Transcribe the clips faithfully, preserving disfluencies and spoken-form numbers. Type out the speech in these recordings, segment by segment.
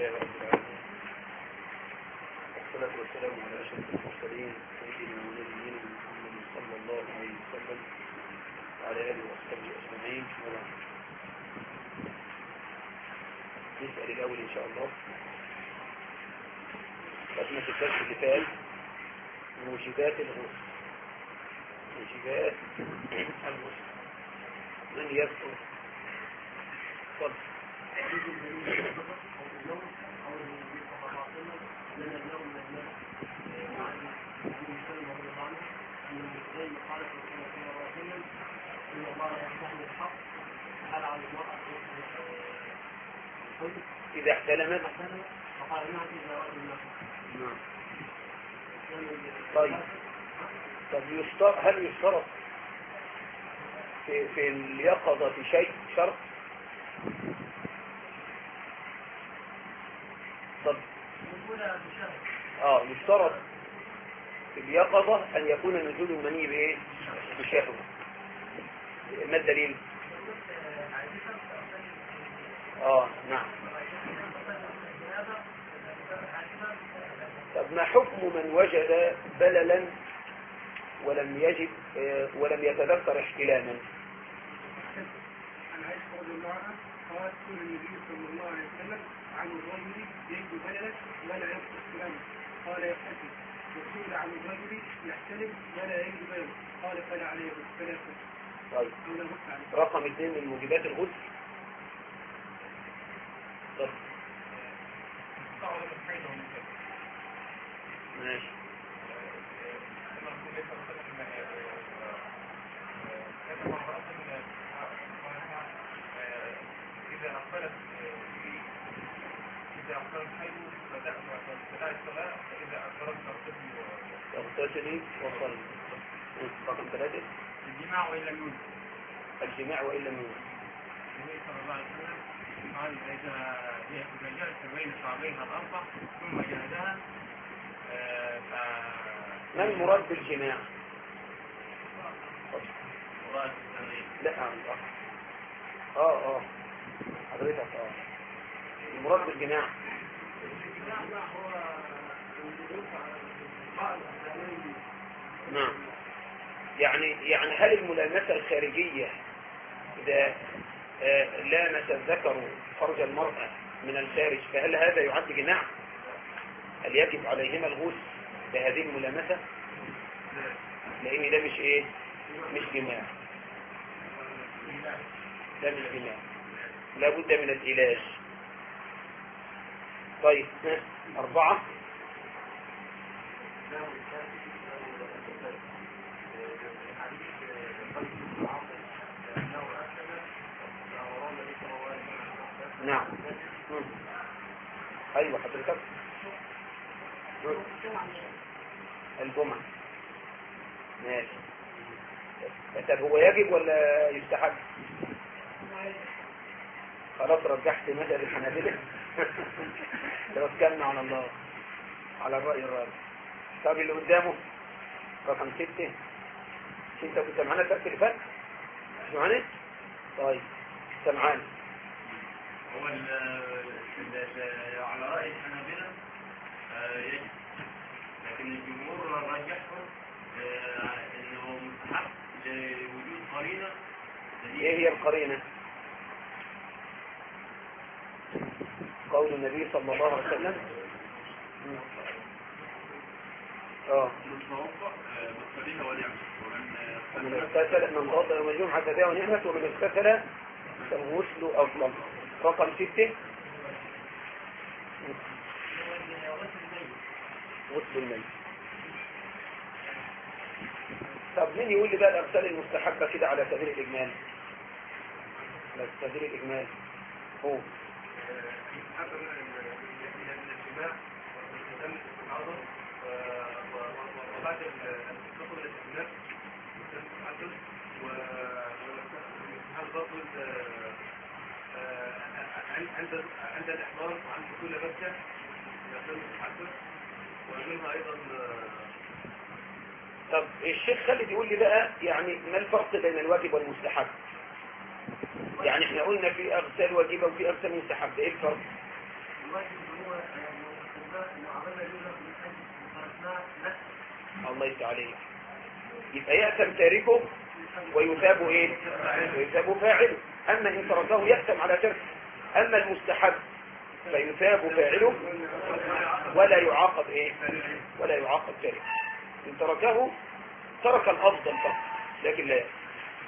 لله رب العالمين، والصلاة والسلام على أشرف المرسلين سيدنا ونبينا محمد صلى الله عليه وسلم وعلى آله وصحبه أجمعين. نسأل الأول إن شاء الله ختمة الدرس اللي فات موجبات الغسل. موجبات الغسل من يذكر؟ تفضل. إذا احتلمت طيب طب يشترط، هل يشترط في, في اليقظة شيء شرط؟ طب اه يشترط في اليقظة أن يكون نزول المني بإيه؟ بشهوة. ما الدليل؟ اه نعم. طب ما حكم من وجد بللا ولم يجد ولم يتذكر احتلاما؟ عن عائشة رضي الله عنها قالت كل النبي صلى الله عليه وسلم عن الرجل يجد بللا ولا يذكر احتلاما قال يحتسب، وسئل عن الرجل يحتلم ولا يجد بللا قال فلا عليه فلا يحتسب. طيب رقم اثنين من موجبات الغسل. طب ماشي. إذا أقبلت إذا أقبلت حيث بدأت بدأت الصلاة فإذا أقبلت اغتسلي وصلي. رقم ثلاثة الجماع وإن لم يوجد. الجماع وإن لم يوجد. النبي صلى الله عليه وسلم قال إذا إذا جلس بين شعبيها الأربع ثم جهدها ف ما المراد بالجماع؟ مراد لا اه اه اه حضرتك اه المراد بالجماع نعم. يعني يعني هل الملامسة الخارجية إذا آه لامس الذكر فرج المرأة من الخارج فهل هذا يعد جماع؟ هل يجب عليهما الغسل بهذه الملامسة؟ لأن ده مش ايه؟ مش جماع. ده مش جماع، لابد من العلاج. طيب أربعة نعم. أيوة حضرتك الجمعة ماشي. طب هو يجب ولا يستحب؟ خلاص رجحت مذهب الحنابلة. توكلنا على الله على الرأي الرابع. طب اللي قدامه رقم ستة. انت كنت معانا الدرس اللي فات؟ مش معانا؟ طيب سمعان. هو على رأي الحنابلة يجب، لكن الجمهور رجحهم انه مستحب لوجود قرينة. ايه هي القرينة؟ قول النبي صلى الله عليه وسلم اه ومن اغتسل من غض يوم الجمعة فبيع ونعمة ومن اغتسل فالغسل أفضل. رقم ستة غسل الميت. طب مين يقول لي بقى الأغسال المستحبة كده على سبيل الإجمال؟ على سبيل الإجمال هو وبعد الدخول الاستثناء والتحدث والبطل عند عند الإحضار وعند كل بكة يتم التحدث ومنها أيضا. طب الشيخ خالد يقول لي بقى يعني ما الفرق بين الواجب والمستحب؟ يعني احنا قلنا في أغسال واجبة وفي أغسال مستحبة، ايه الفرق؟ الواجب الله يفتح عليك. يبقى يأثم تاركه ويثاب ايه؟ ويثاب فاعله. اما ان تركه يأثم على تركه. اما المستحب فيثاب فاعله ولا يعاقب ايه؟ ولا يعاقب تاركه. ان تركه ترك الافضل فقط لكن لا يأثم.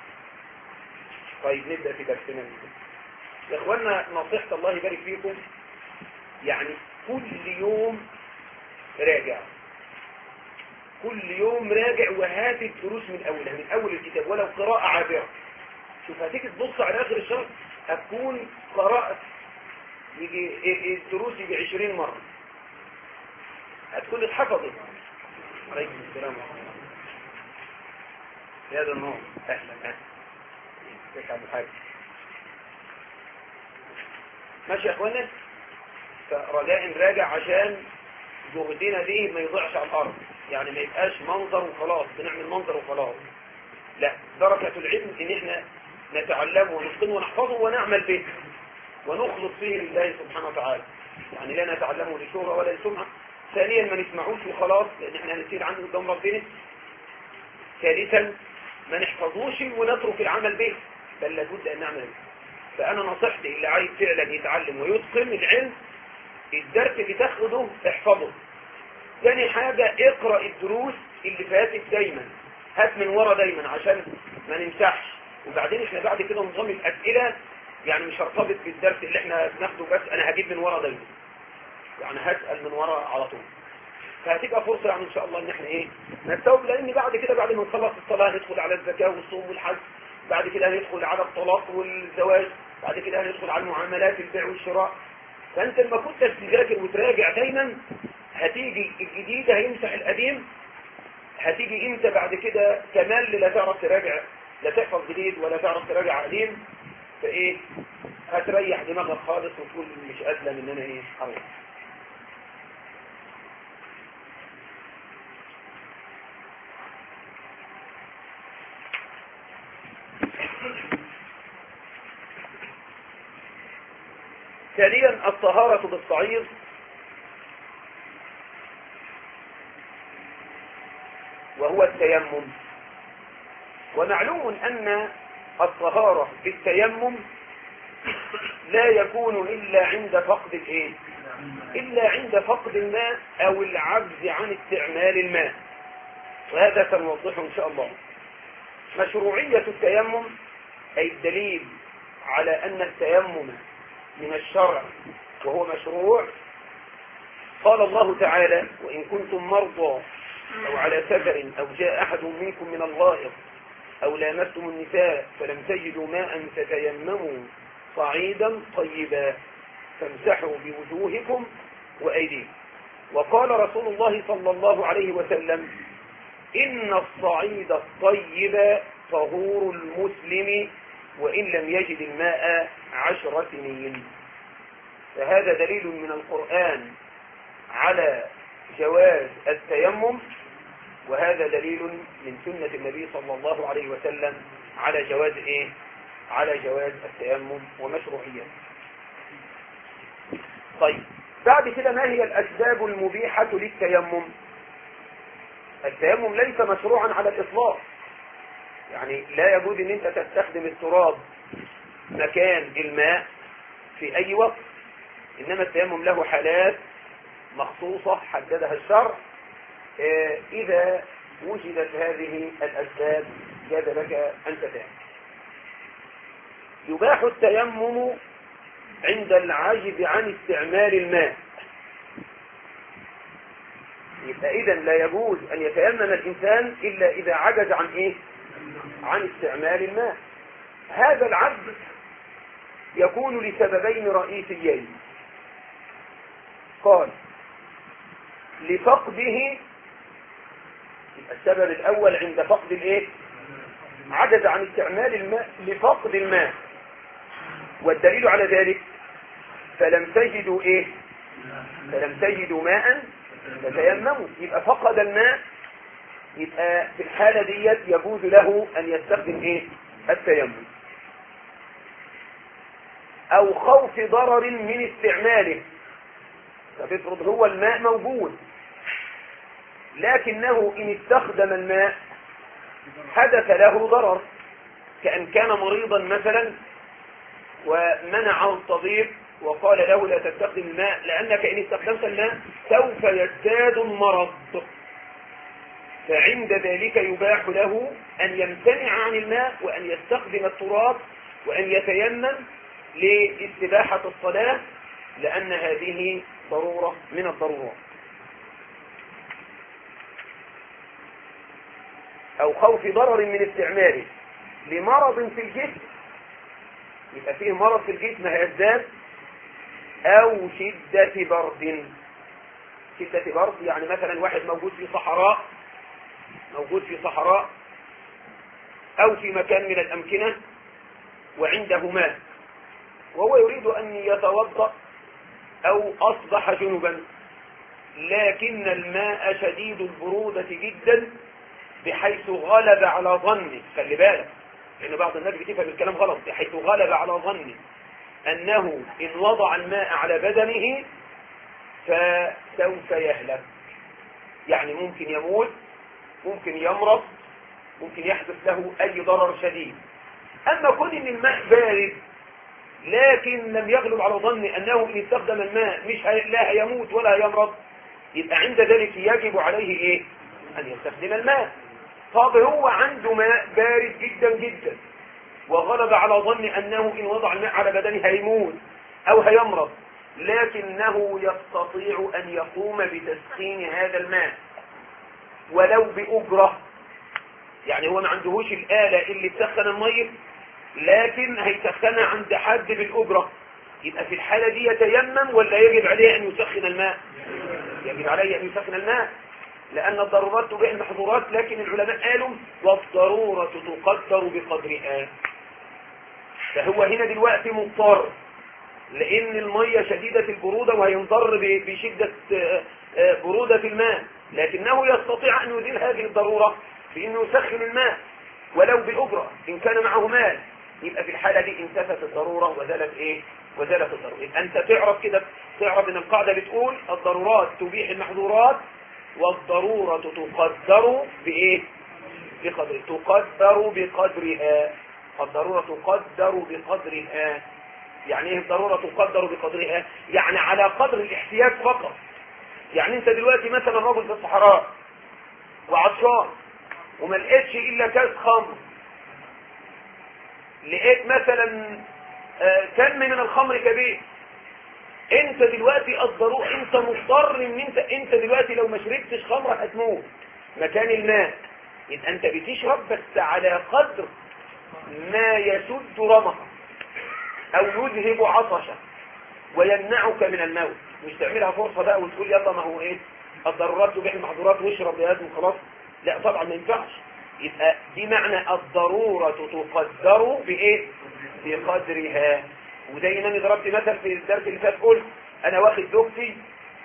طيب نبدأ في درسنا. يا اخوانا نصيحة الله يبارك فيكم، يعني كل يوم راجع، كل يوم راجع وهات الدروس من اولها، من اول الكتاب ولو قراءة عابرة. شوف هتيجي تبص على اخر الشهر هتكون قراءة يجي الدروس يجي عشرين مرة، هتكون اتحفظت. عليكم السلام يا هذا النور. اهلا اهلا ازيك يا عبد الحاج. ماشي يا اخوانا، فرجاء راجع عشان جهدنا دي ما يضيعش على الارض، يعني ما يبقاش منظر وخلاص، بنعمل منظر وخلاص. لا، درجة العلم ان احنا نتعلمه ونتقنه ونحفظه ونعمل به ونخلص فيه لله سبحانه وتعالى. يعني لا نتعلمه لشهرة ولا لسمعة. ثانيا ما نسمعوش وخلاص لان احنا هنسير عنه قدام ربنا. ثالثا ما نحفظوش ونترك العمل به، بل لابد ان نعمل به. فانا نصيحتي اللي عايز فعلا يتعلم ويتقن العلم، الدرس اللي تاخده احفظه. ثاني حاجة اقرأ الدروس اللي فاتت دايما، هات من ورا دايما عشان ما نمسحش. وبعدين احنا بعد كده نظام الاسئلة، يعني مش هرتبط بالدرس اللي احنا بناخده بس، انا هجيب من ورا دايما، يعني هسأل من ورا على طول. فهتبقى فرصة يعني ان شاء الله ان احنا ايه نستوعب، لان بعد كده بعد ما نخلص الصلاة هندخل على الزكاة والصوم والحج، بعد كده هندخل على الطلاق والزواج، بعد كده هندخل على المعاملات البيع والشراء. فانت لما كنت تذاكر وتراجع دايما هتيجي الجديد هيمسح القديم، هتيجي انت بعد كده كمال لا تعرف تراجع، لا تحفظ جديد ولا تعرف تراجع قديم، فايه هتريح دماغك خالص وتقول مش قادله من انا ايه حرام. ثانيا الطهارة بالصعيد. وهو التيمم. ومعلوم أن الطهارة بالتيمم لا يكون إلا عند فقد الإيه؟ إلا عند فقد الماء أو العجز عن استعمال الماء، وهذا سنوضحه إن شاء الله. مشروعية التيمم أي الدليل على أن التيمم من الشرع وهو مشروع. قال الله تعالى: وإن كنتم مرضى أو على سفر أو جاء أحد منكم من الغائط أو لامستم النساء فلم تجدوا ماء فتيمموا صعيدا طيبا فامسحوا بوجوهكم وأيديكم. وقال رسول الله صلى الله عليه وسلم: إن الصعيد الطيب طهور المسلم وإن لم يجد الماء عشر سنين. فهذا دليل من القرآن على جواز التيمم، وهذا دليل من سنة النبي صلى الله عليه وسلم على جواز ايه؟ على جواز التيمم ومشروعيته. طيب بعد كده ما هي الأسباب المبيحة للتيمم؟ التيمم ليس مشروعا على الإطلاق، يعني لا يجوز ان انت تستخدم التراب مكان الماء في اي وقت، انما التيمم له حالات مخصوصة حددها الشرع. اذا وجدت هذه الاسباب جاز لك ان تتيمم. يباح التيمم عند العجز عن استعمال الماء. يبقى اذا لا يجوز ان يتيمم الانسان الا اذا عجز عن ايه؟ عن استعمال الماء. هذا العجز يكون لسببين رئيسيين. قال: لفقده، السبب الاول عند فقد الايه؟ عجز عن استعمال الماء لفقد الماء، والدليل على ذلك: فلم تجدوا ايه؟ فلم تجدوا ماء فتيمموا. يبقى فقد الماء، يبقى في الحالة ديت يجوز له ان يستخدم ايه؟ التيمم. او خوف ضرر من استعماله، طب افرض هو الماء موجود لكنه إن استخدم الماء حدث له ضرر، كأن كان مريضا مثلا ومنعه الطبيب وقال له لا تستخدم الماء لأنك إن استخدمت الماء سوف يزداد المرض، فعند ذلك يباح له أن يمتنع عن الماء وأن يستخدم التراب وأن يتيمم لاستباحة الصلاة، لأن هذه ضرورة من الضرورات. أو خوف ضرر من استعماله لمرض في الجسم، يبقى فيه مرض في الجسم هيزداد، أو شدة برد. شدة برد يعني مثلا واحد موجود في صحراء موجود في صحراء أو في مكان من الأمكنة وعنده ماء وهو يريد أن يتوضأ أو أصبح جنبا، لكن الماء شديد البرودة جدا بحيث غلب على ظنه، خلي بالك لأن بعض الناس بتفهم الكلام غلط، بحيث غلب على ظنه أنه إن وضع الماء على بدنه فسوف يهلك، يعني ممكن يموت، ممكن يمرض، ممكن يحدث له أي ضرر شديد. أما كون إن الماء بارد لكن لم يغلب على ظن أنه إن استخدم الماء مش هي... لا يموت ولا يمرض، يبقى عند ذلك يجب عليه إيه؟ أن يستخدم الماء. طب هو عنده ماء بارد جدا جدا وغلب على ظن أنه إن وضع الماء على بدنه هيموت أو هيمرض، لكنه يستطيع أن يقوم بتسخين هذا الماء ولو بأجرة، يعني هو ما عندهوش الآلة اللي تسخن المية لكن هيسخنها عند حد بالأجرة، يبقى في الحالة دي يتيمم ولا يجب عليه أن يسخن الماء؟ يجب عليه أن يسخن الماء، لأن الضرورات تبيح المحظورات، لكن العلماء قالوا والضرورة تقدر بقدرها. فهو هنا دلوقتي مضطر لأن المية شديدة البرودة وهينضر بشدة برودة الماء، لكنه يستطيع أن يزيل هذه الضرورة بأنه يسخن الماء ولو بأجرة إن كان معه مال، يبقى في الحالة دي انتفت الضرورة وزالت إيه؟ وزالت الضرورة. يبقى أنت تعرف كده، تعرف إن القاعدة بتقول الضرورات تبيح المحظورات والضرورة تقدر بإيه؟ بقدر تقدر بقدرها. الضرورة تقدر بقدرها. يعني ايه الضرورة تقدر بقدرها؟ يعني على قدر الاحتياج فقط. يعني انت دلوقتي مثلا رجل في الصحراء وعطشان وما لقيتش الا كاس خمر، لقيت مثلا كم من الخمر كبير، انت دلوقتي الضرورة انت مضطر ان انت انت دلوقتي لو ما شربتش خمر هتموت مكان الماء، يبقى انت بتشرب بس على قدر ما يسد رمقك او يذهب عطشك ويمنعك من الموت. مش تعملها فرصة بقى وتقول يلا ما هو ايه الضرورات تبيح المحظورات واشرب يا ادم خلاص، لا طبعا ما ينفعش. يبقى دي معنى الضرورة تقدر بايه؟ بقدرها. ودايما ضربت مثل في الدرس اللي فات، قلت انا واخد زوجتي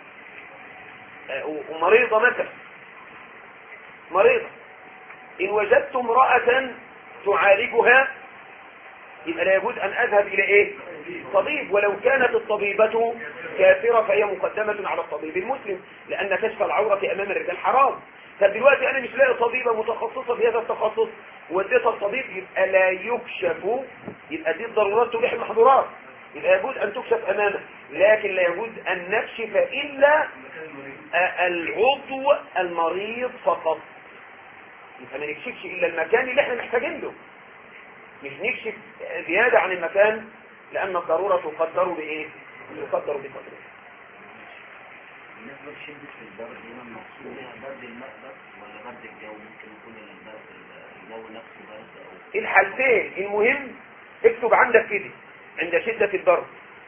ومريضة مثلا مريضة، ان وجدت امرأة تعالجها يبقى لا يجوز ان اذهب الى ايه؟ طبيب، ولو كانت الطبيبة كافرة فهي مقدمة على الطبيب المسلم، لان كشف العورة امام الرجال حرام. طب دلوقتي انا مش لاقي طبيبة متخصصة في هذا التخصص واديتها الطبيب، يبقى لا يكشف، يبقى دي الضرورات تبيح المحظورات، يبقى يجوز ان تكشف امامه، لكن لا يجوز ان نكشف الا العضو المريض فقط. يبقى ما نكشفش الا المكان اللي احنا محتاجين له، مش نكشف زيادة عن المكان، لان الضرورة تقدر بايه؟ تقدر بقدره. بالنسبة لشدة البرد هنا المقصود برد الماء بس ولا برد الجو؟ ممكن يكون الجو نفسه برد او الحالتين. المهم اكتب عندك كده عند شدة البرد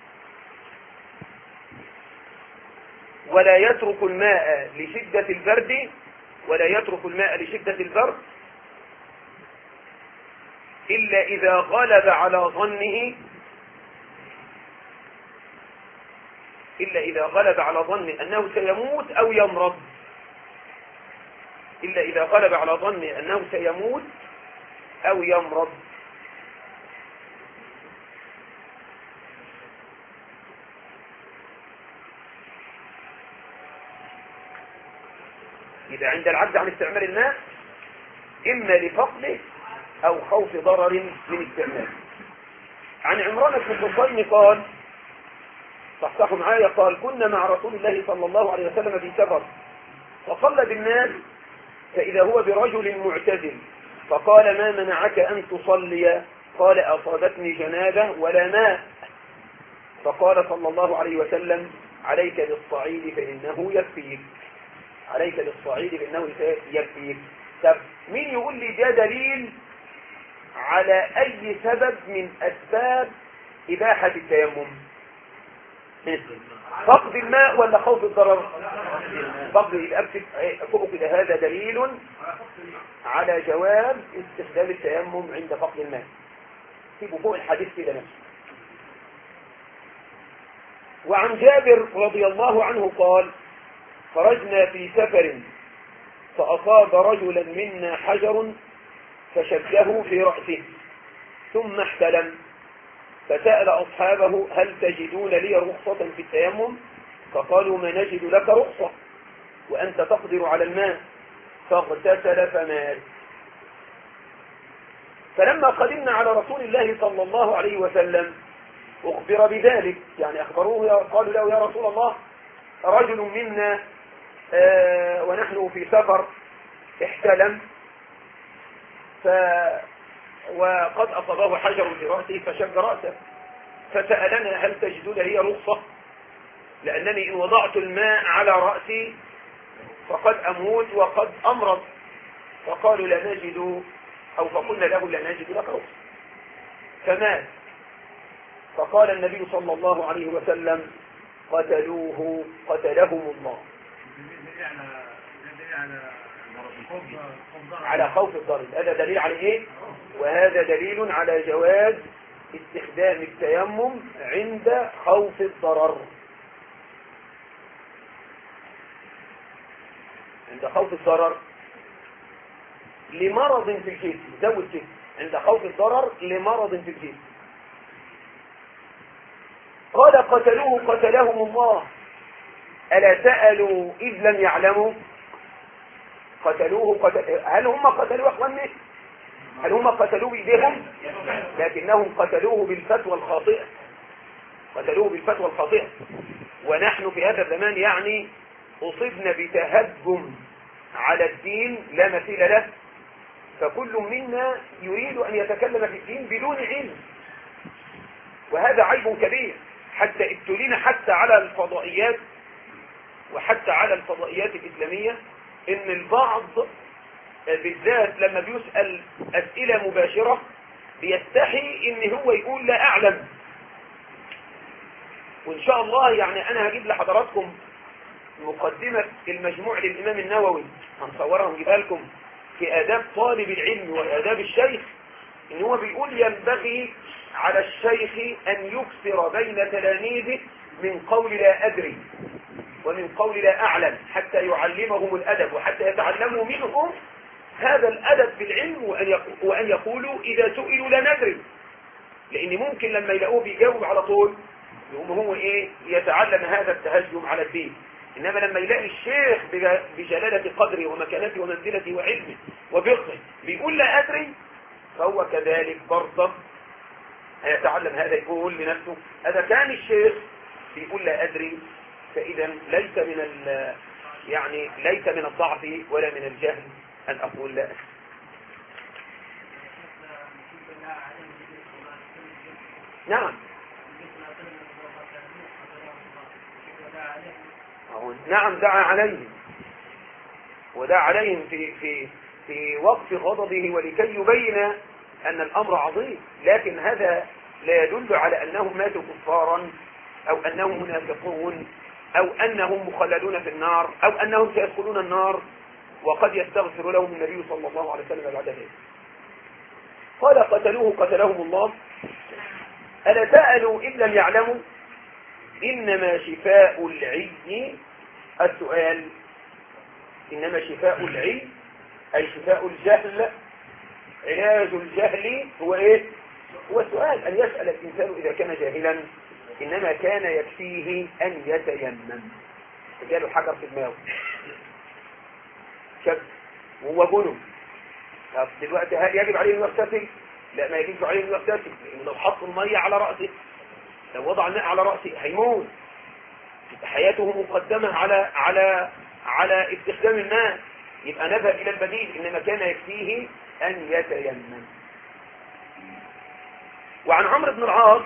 ولا يترك الماء لشدة البرد ولا يترك الماء لشدة البرد إلا إذا غلب على ظنه إلا إذا غلب على ظن أنه سيموت أو يمرض إلا إذا غلب على ظن أنه سيموت أو يمرض. إذا عند العجز عن استعمال الماء إما لفقده أو خوف ضرر من استعماله. عن عمران بن الحصين قال، صحصحوا معايا، قال كنا مع رسول الله صلى الله عليه وسلم في سفر فصلى بالناس فإذا هو برجل معتزل فقال ما منعك أن تصلي؟ قال أصابتني جنابة ولا ماء. فقال صلى الله عليه وسلم عليك بالصعيد فإنه يكفيك، عليك بالصعيد فإنه يكفيك. طب مين يقول لي ده دليل على أي سبب من أسباب إباحة التيمم؟ فقد الماء ولا خوف الضرر؟ فقد الأبسط فوق كده، هذا دليل على جواز استخدام التيمم عند فقد الماء. سيبوا فوق الحديث كده نفسه. وعن جابر رضي الله عنه قال خرجنا في سفر فأصاب رجلا منا حجر فشده في رأسه ثم احتلم فسأل أصحابه هل تجدون لي رخصة في التيمم؟ فقالوا ما نجد لك رخصة وأنت تقدر على الماء. فاغتسل فمات. فلما قدمنا على رسول الله صلى الله عليه وسلم أخبر بذلك، يعني أخبروه قالوا له يا رسول الله رجل منا آه ونحن في سفر احتلم ف وقد أصابه حجر في رأسه فشق رأسه، فسألنا هل تجدون هي رخصة لأنني إن وضعت الماء على رأسي فقد أموت وقد أمرض. فقالوا لا نجد، أو فقلنا له لا نجد لك رخصة فمات. فقال النبي صلى الله عليه وسلم قتلوه قتلهم الله على خوف الضرر. هذا دليل على ايه؟ وهذا دليل على جواز استخدام التيمم عند خوف الضرر. عند خوف الضرر لمرض في الجسم، زود كده، عند خوف الضرر لمرض في الجسم. قال قتلوه قتلهم الله ألا سألوا إذ لم يعلموا؟ قتلوه قتل... هل هم قتلوه أخواني؟ هل هم قتلوه بإيديهم؟ لكنهم قتلوه بالفتوى الخاطئة، قتلوه بالفتوى الخاطئة. ونحن في هذا الزمان يعني أصبنا بتهجم على الدين لا مثيل له، فكل منا يريد أن يتكلم في الدين بدون علم، وهذا عيب كبير. حتى ابتلينا حتى على الفضائيات وحتى على الفضائيات الإسلامية إن البعض بالذات لما بيسأل أسئلة مباشرة بيستحي إن هو يقول لا أعلم. وإن شاء الله يعني أنا هجيب لحضراتكم مقدمة المجموع للإمام النووي، هنصورها ونجيبها لكم في آداب طالب العلم وآداب الشيخ، إن هو بيقول ينبغي على الشيخ أن يكثر بين تلاميذه من قول لا أدري ومن قول لا أعلم حتى يعلمهم الأدب وحتى يتعلموا منهم هذا الأدب في العلم، وأن يقولوا إذا سئلوا لا ندري. لأن ممكن لما يلاقوه بيجاوب على طول يقوم هو إيه يتعلم هذا التهجم على الدين. إنما لما يلاقي الشيخ بجلالة قدره ومكانته ومنزلته وعلمه وبقه بيقول لا أدري، فهو كذلك برضه هيتعلم هذا، يقول لنفسه هذا كان الشيخ بيقول لا أدري، فإذا ليس من ال يعني ليس من الضعف ولا من الجهل أن أقول لا أدري. نعم نعم دعا عليهم ودعا عليهم في في في وقف غضبه ولكي يبين أن الأمر عظيم، لكن هذا لا يدل على أنهم ماتوا كفارا أو أنهم منافقون أو أنهم مخلدون في النار أو أنهم سيدخلون النار وقد يستغفر لهم النبي صلى الله عليه وسلم بعد ذلك. قال قتلوه قتلهم الله ألا سألوا إن لم يعلموا؟ إنما شفاء العي السؤال، إنما شفاء العي أي شفاء الجهل، علاج الجهل هو إيه؟ هو السؤال، أن يسأل الإنسان إذا كان جاهلا. إنما كان يكفيه أن يتيمم. جاله حجر في دماغه شاب وهو جنب، طب دلوقتي هل يجب عليه انه يغتسل؟ لا، ما يجبش عليه انه يغتسل، لانه لو حط الميه على راسه، لو وضع الماء على راسه هيموت، حياته مقدمه على على على استخدام الماء، يبقى نذهب الى البديل، انما كان يكفيه ان يتيمم. وعن عمرو بن العاص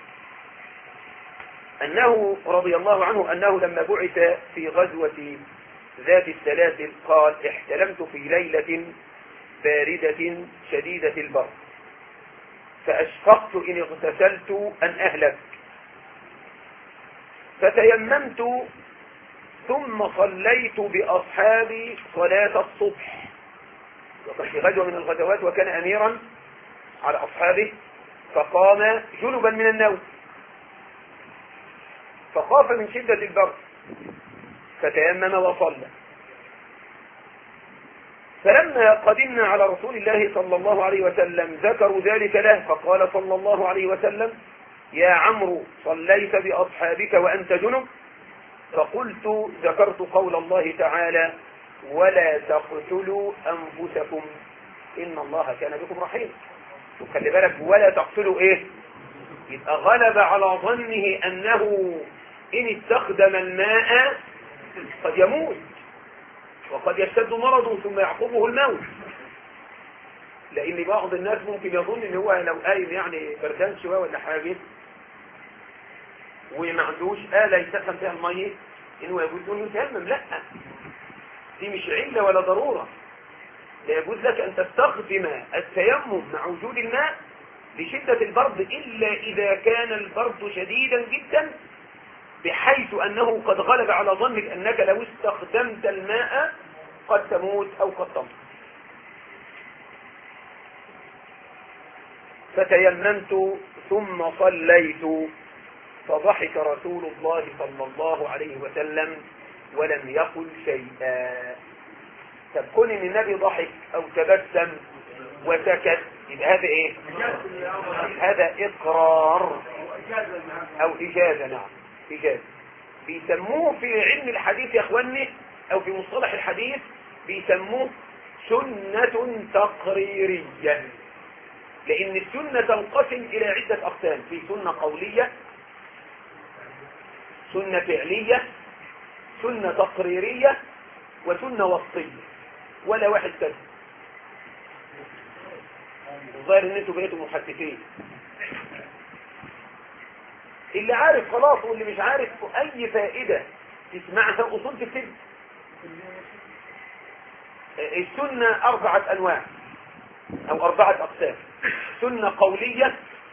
انه رضي الله عنه انه لما بعث في غزوه ذات السلاسل قال: احتلمت في ليله باردة شديدة البرد فأشفقت إن اغتسلت أن أهلك، فتيممت ثم صليت بأصحابي صلاة الصبح. وكان في غزوة من الغزوات وكان أميرا على أصحابه، فقام جنبا من النوم فخاف من شدة البرد فتيمم وصلى. فلما قدمنا على رسول الله صلى الله عليه وسلم ذكروا ذلك له، فقال صلى الله عليه وسلم: يا عمرو صليت بأصحابك وأنت جنب؟ فقلت: ذكرت قول الله تعالى: ولا تقتلوا أنفسكم إن الله كان بكم رحيما. وخلي بالك، ولا تقتلوا إيه؟ يبقى غلب على ظنه أنه إن استخدم الماء قد يموت وقد يشتد مرضه ثم يعقبه الموت، لأن بعض الناس ممكن يظن ان هو لو قايم يعني بردان شوية ولا حاجة وما عندوش آلة يسخن فيها المية انه يجوز انه يتيمم. لا، دي مش علة ولا ضرورة. لا يجوز لك ان تستخدم التيمم مع وجود الماء لشدة البرد إلا إذا كان البرد شديدا جدا بحيث أنه قد غلب على ظنك أنك لو استخدمت الماء قد تموت أو قد تموت. فتيممت ثم صليت فضحك رسول الله صلى الله عليه وسلم ولم يقل شيئا. تكون ان النبي ضحك او تبسم وسكت، يبقى هذا ايه؟ هذا اقرار او اجازة. نعم، إجازة. بيسموه في علم الحديث يا اخواني او في مصطلح الحديث بيسموه سنة تقريرية، لان السنة تنقسم الى عدة اقسام: في سنة قولية، سنة فعلية، سنة تقريرية، وسنة وصية. ولا واحد كذا. الظاهر ان انتوا بقيتوا محدثين، اللي عارف خلاص واللي مش عارف اي فائدة تسمعها اصول تكتب. السنة اربعة انواع او اربعة اقسام: سنة قولية،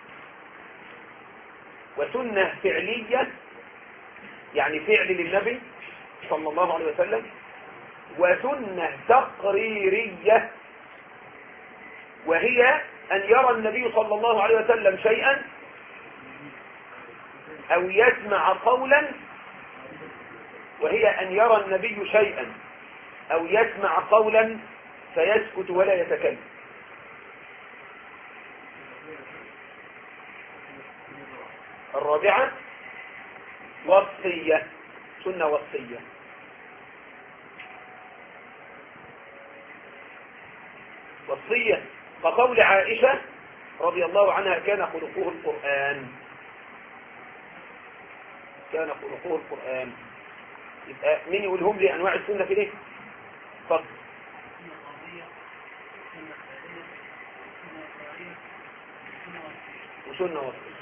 وسنة فعلية يعني فعل للنبي صلى الله عليه وسلم، وسنة تقريرية وهي أن يرى النبي صلى الله عليه وسلم شيئا أو يسمع قولا، وهي أن يرى النبي شيئا أو يسمع قولا فيسكت ولا يتكلم. الرابعة وصية، سنة وصية. وصية كقول عائشة رضي الله عنها: كان خلقه القرآن، كان خلقه القرآن. يبقى مين يقولهم لي أنواع السنة في ليه؟ فضل. وسنة وصية.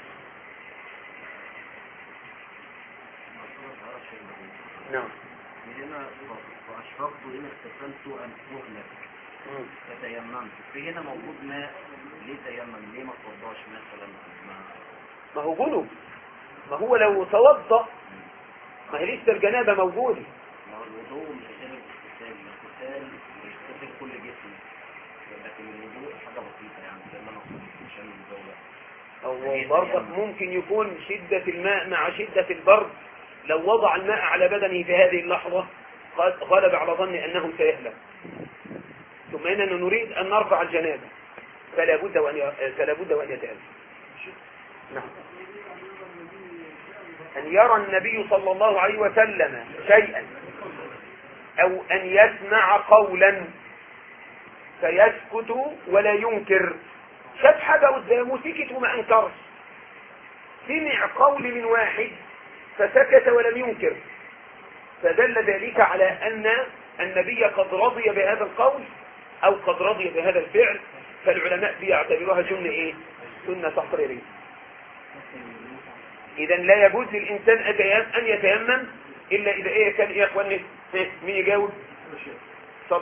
نعم. هنا وأشفقت إن اغتسلت أن أهلك فتيممت. في هنا موجود ماء، ليه تيمم؟ ليه ما توضاش مثلا؟ ما هو جنوب، ما هو لو توضأ ما هي لسه الجنابة موجودة. ما هو الوضوء مش غير الاغتسال، الاغتسال يغتسل كل جسمه، لكن الوضوء حاجة بسيطة يعني زي ما أنا قلت عشان الجولة. أو برضك ممكن يكون شدة الماء مع شدة البرد، لو وضع الماء على بدنه في هذه اللحظة قد غلب على ظن أنه سيهلك، ثم إننا نريد أن نرفع الجنابة فلا بد وأن فلا بد وأن يتأذى. نعم. أن يرى النبي صلى الله عليه وسلم شيئا أو أن يسمع قولا فيسكت ولا ينكر. شاف حاجة قدامه سكت وما أنكرش، سمع قول من واحد فسكت ولم ينكر، فدل ذلك على أن النبي قد رضي بهذا القول أو قد رضي بهذا الفعل، فالعلماء بيعتبروها سنة إيه؟ سنة تقريرية. إذا لا يجوز للإنسان أن يتيمم إلا إذا إيه كان إيه يا أخواني؟ مين يجاوب؟ طب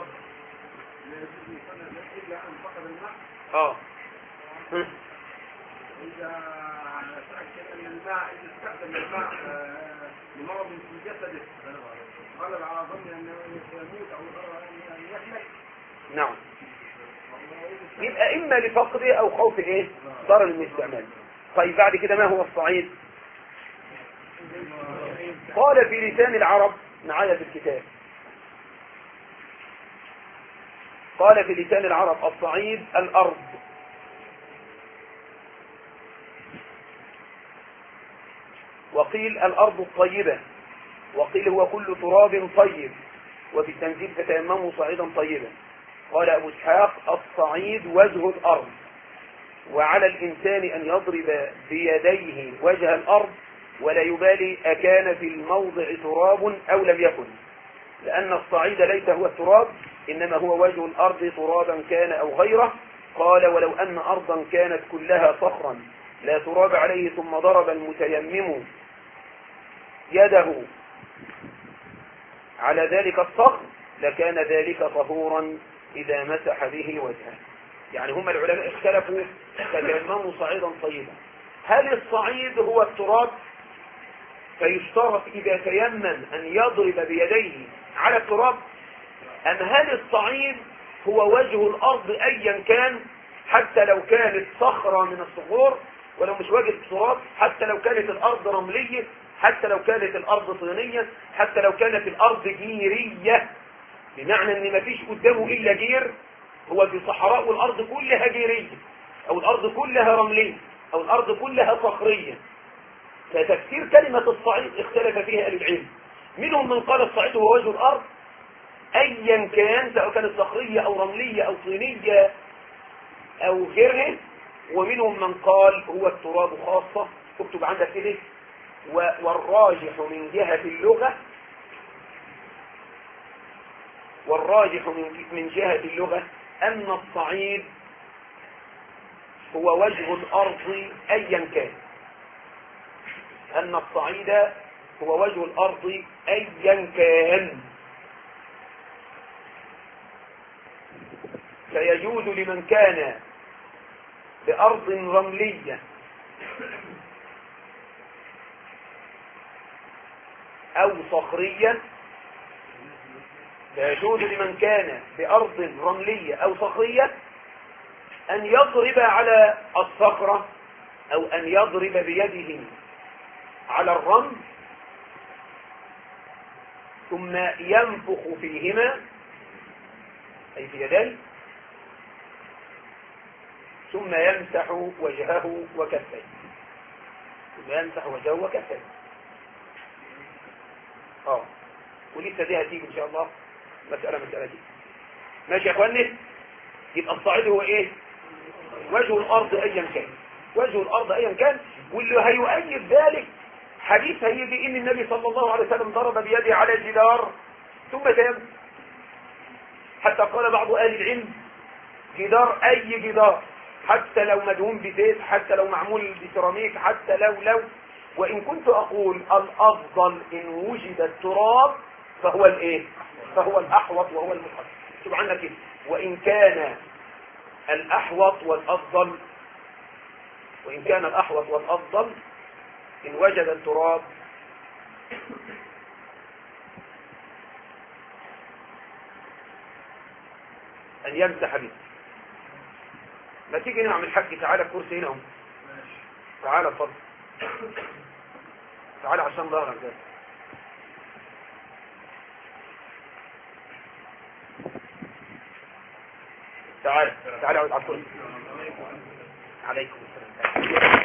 آه إذا تأكد أن الماء إذا استخدم الماء لمرض في جسده غلب على ظن أنه يموت أو أن يهلك. نعم، يبقى إما لفقده أو خوف إيه؟ ضرر الاستعمال. طيب بعد كده ما هو الصعيد؟ قال في لسان العرب معايا في الكتاب، قال في لسان العرب الصعيد الأرض، وقيل الأرض الطيبة، وقيل هو كل تراب طيب، وفي التنزيل فتيمموا صعيدا طيبا. قال أبو إسحاق الصعيد وجه الأرض، وعلى الإنسان أن يضرب بيديه وجه الأرض ولا يبالي أكان في الموضع تراب أو لم يكن، لأن الصعيد ليس هو التراب إنما هو وجه الأرض ترابا كان أو غيره. قال ولو أن أرضا كانت كلها صخرا لا تراب عليه ثم ضرب المتيمم يده على ذلك الصخر لكان ذلك طهورا إذا مسح به وجهه. يعني هم العلماء اختلفوا فتيمموا صعيدا طيبا، هل الصعيد هو التراب فيشترط إذا تيمم أن يضرب بيديه على التراب، أم هل الصعيد هو وجه الأرض أيا كان حتى لو كانت صخرة من الصخور ولو مش وجه التراب، حتى لو كانت الأرض رملية، حتى لو كانت الأرض طينية، حتى لو كانت الأرض جيرية، بمعنى أن ما فيش قدامه إلا جير، هو في صحراء والأرض كلها جيرية أو الأرض كلها رملية أو الأرض كلها صخرية. فتفسير كلمة الصعيد اختلف فيها أهل العلم، منهم من قال الصعيد هو وجه الأرض أيا كان سواء كانت صخرية أو رملية أو طينية أو غيرها، ومنهم من قال هو التراب خاصة. اكتب عندك كده، والراجح من جهة اللغة والراجح من جهة اللغة أن الصعيد هو وجه الأرض أيا كان، أن الصعيد هو وجه الأرض أيا كان، فيجوز لمن كان بأرض رملية أو صخرية، فيجوز لمن كان بأرض رملية أو صخرية أن يضرب على الصخرة أو أن يضرب بيده على الرمل ثم ينفخ فيهما أي في يديه ثم يمسح وجهه وكفيه ثم يمسح وجهه وكفيه. اه ولسه دي هتيجي ان شاء الله مسألة مسألة دي. ماشي يا اخواني؟ يبقى الصعيد هو ايه؟ وجه الارض ايا كان، وجه الارض ايا كان. واللي هيؤيد ذلك حديث هيجي ان النبي صلى الله عليه وسلم ضرب بيده على جدار ثم تيمم، حتى قال بعض اهل العلم جدار اي جدار، حتى لو مدهون بزيت، حتى لو معمول بسيراميك، حتى لو لو وإن كنت أقول الأفضل إن وجد التراب فهو الإيه؟ فهو الأحوط وهو المقدم. شوف عندنا كده، وإن كان الأحوط والأفضل وإن كان الأحوط والأفضل إن وجد التراب أن يمسح به. ما تيجي نعمل حق، تعالى الكرسي هنا اهو، تعالى اتفضل، تعالى عشان ظهرك ده. تعالى تعالى اقعد على الكرسي. عليكم السلام.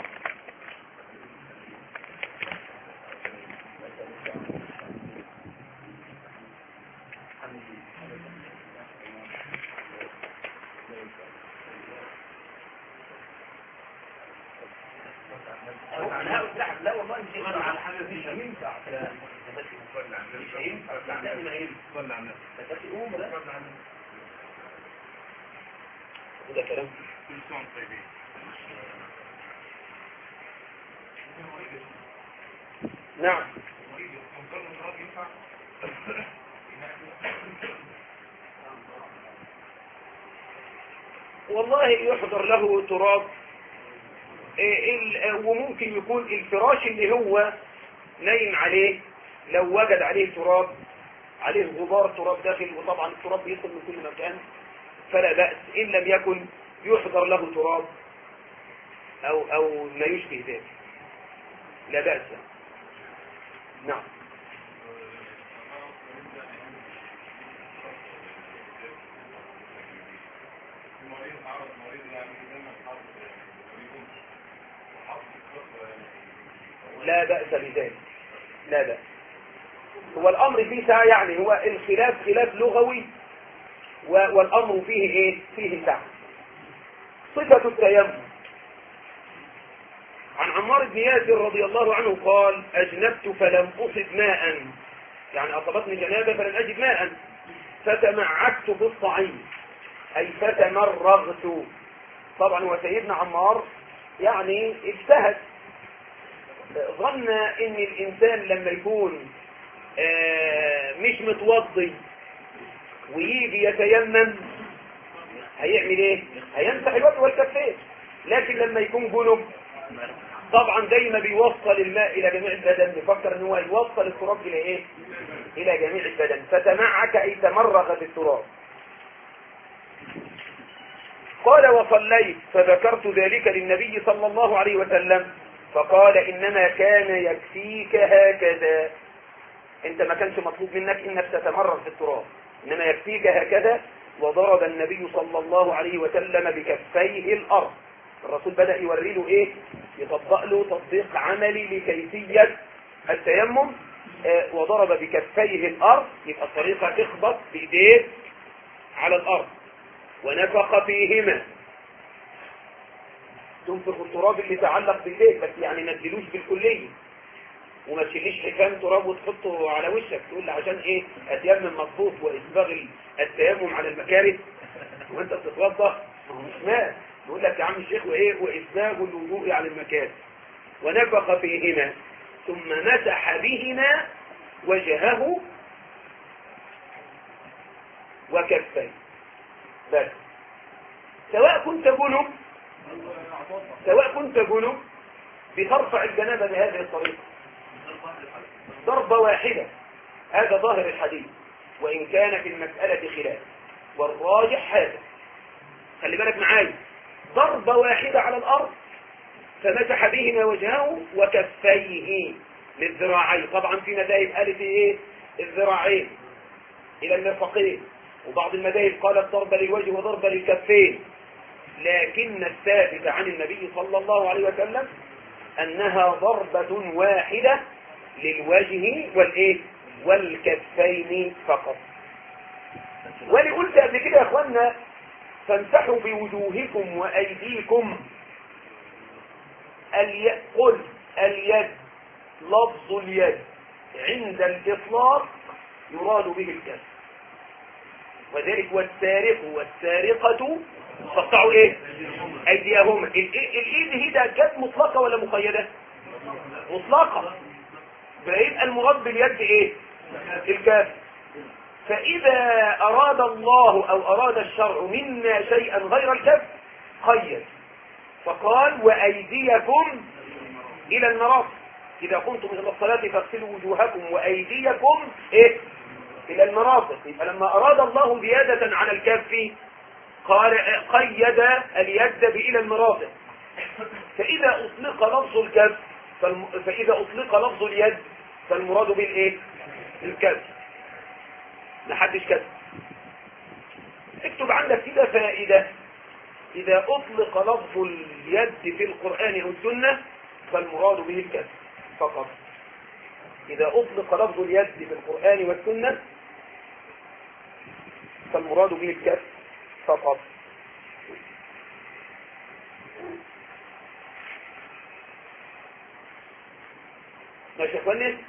انا هقول لا لا والله مش هينفع على حاجه مش هينفع مش هينفع صدقني ما ينفع بس قوم بقى وده كلام نعم والله يحضر له تراب وممكن يكون الفراش اللي هو نايم عليه لو وجد عليه تراب عليه غبار تراب داخل وطبعا التراب بيدخل من كل مكان فلا بأس إن لم يكن يحضر له تراب أو, أو ما يشبه ذلك لا بأس. نعم لا بأس بذلك لا بأس. هو الأمر فيه ساعة يعني هو الخلاف خلاف لغوي والأمر فيه إيه؟ فيه ساعة. صفة التيمم عن عمار بن ياسر رضي الله عنه قال أجنبت فلم أصب ماء يعني أصابتني جنابة فلم أجد ماء فتمعكت بالصعيد أي فتمرغت. طبعا هو سيدنا عمار يعني اجتهد ظن ان الانسان لما يكون مش متوضي ويجي يتيمم هيعمل ايه؟ هيمسح الوجه والكفين. لكن لما يكون جنب طبعا زي ما بيوصل الماء الى جميع البدن بيفكر ان هو يوصل التراب الى ايه؟ الى جميع البدن. فتمعك اي تمرغ بالتراب. قال وصليت فذكرت ذلك للنبي صلى الله عليه وسلم فقال إنما كان يكفيك هكذا. انت ما كانش مطلوب منك انك تتمرغ في التراب انما يكفيك هكذا. وضرب النبي صلى الله عليه وسلم بكفيه الارض. الرسول بدأ يوري له ايه؟ يطبق له تطبيق عملي لكيفية التيمم. آه وضرب بكفيه الارض يبقى الطريقة اخبط بايديه على الارض ونفخ فيهما. تنفخ التراب اللي تعلق بايديك بس يعني ما تديلوش بالكلية وما تشيليش حكام تراب وتحطه على وشك تقول لي عشان ايه اتيمم مضبوط واسباغ التيمم على المكاره وانت بتتوضا مش مال يقول لك يا عم الشيخ وايه واسباغ الوضوء على المكاره. ونفخ فيهما ثم مسح بهما وجهه وكفيه بس. سواء كنت جنب سواء كنت جنب بترفع الجنابه بهذه الطريقه ضربة واحدة. هذا ظاهر الحديث وإن كان في المسألة خلاف والراجح هذا. خلي بالك معايا ضربة واحدة على الأرض فمسح بهما وجهه وكفيه للذراعين. طبعا في مذاهب قالت ايه الذراعين إلى المرفقين وبعض المذاهب قالت ضربة للوجه وضربة للكفين. لكن الثابت عن النبي صلى الله عليه وسلم أنها ضربة واحدة للوجه والايه والكفين فقط. ولي قلت قبل كده يا اخوانا فامسحوا بوجوهكم وايديكم. الي... قل اليد لفظ اليد عند الاطلاق يراد به الكف وذلك والسارق والسارقة فقطعوا ايه ايديهما. الايد هي ده كانت مطلقة ولا مقيدة؟ مطلقة. فيبقى المراد باليد ايه الكاف. فاذا اراد الله او اراد الشرع منا شيئا غير الكف قيد فقال وايديكم الى المرافق. اذا قمتم الى الصلاة فاغسلوا وجوهكم وايديكم ايه الى المرافق. يبقى لما اراد الله زيادة على الكف قال قيد اليد بالى المرافق. فاذا اطلق لفظ الكف فاذا اطلق لفظ اليد فالمراد بالايه الكف. لحدش كتب اكتب عندك كده فائدة. اذا اطلق لفظ اليد في القرآن او السنة فالمراد به الكف فقط. اذا اطلق لفظ اليد في القرآن والسنة فالمراد به الكف فقط. ماشي يا اخواني.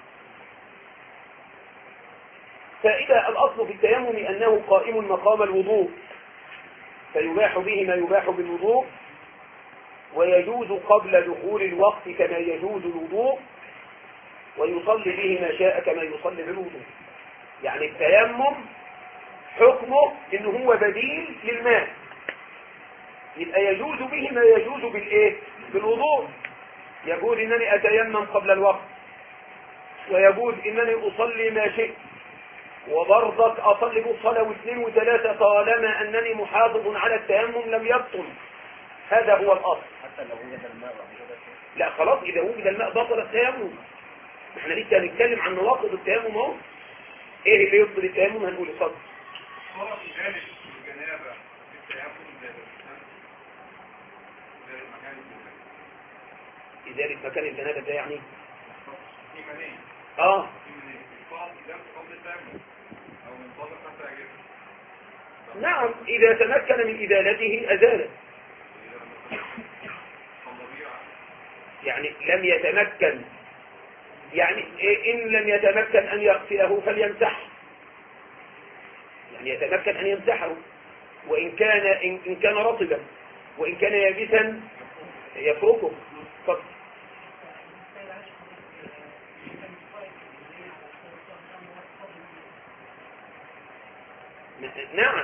فإذا الأصل في التيمم أنه قائم مقام الوضوء، فيباح به ما يباح بالوضوء، ويجوز قبل دخول الوقت كما يجوز الوضوء، ويصلي به ما شاء كما يصلي بالوضوء. يعني التيمم حكمه إنه هو بديل للماء، يبقى يجوز به ما يجوز بالإيه؟ بالوضوء. يجوز إنني أتيمم قبل الوقت، ويجوز إنني أصلي ما شئت، وبرضك أصلي بالصلاة واثنين وثلاثة طالما أنني محافظ على التيمم لم يبطل. هذا هو الأصل. حتى لو وجد الماء لا خلاص، إذا وجد الماء بطل التيمم. احنا لسه هنتكلم عن نواقض التيمم اهو. ايه اللي يبطل التيمم؟ هنقول الصدر. صورة ذلك الجنابة التيمم ذلك ذلك مكان الجنابة لذلك مكان الجنابة ده يعني في منين اه في منين الصلاة إذا قبل التيمم أو من صلاة حتى أجل. نعم، إذا تمكن من إزالته أزاله. يعني لم يتمكن، يعني إن لم يتمكن أن يغسله فليمسح، يعني يتمكن أن يمسحه، وإن كان إن كان رطبا، وإن كان يابسا يفركه. فضل. نعم،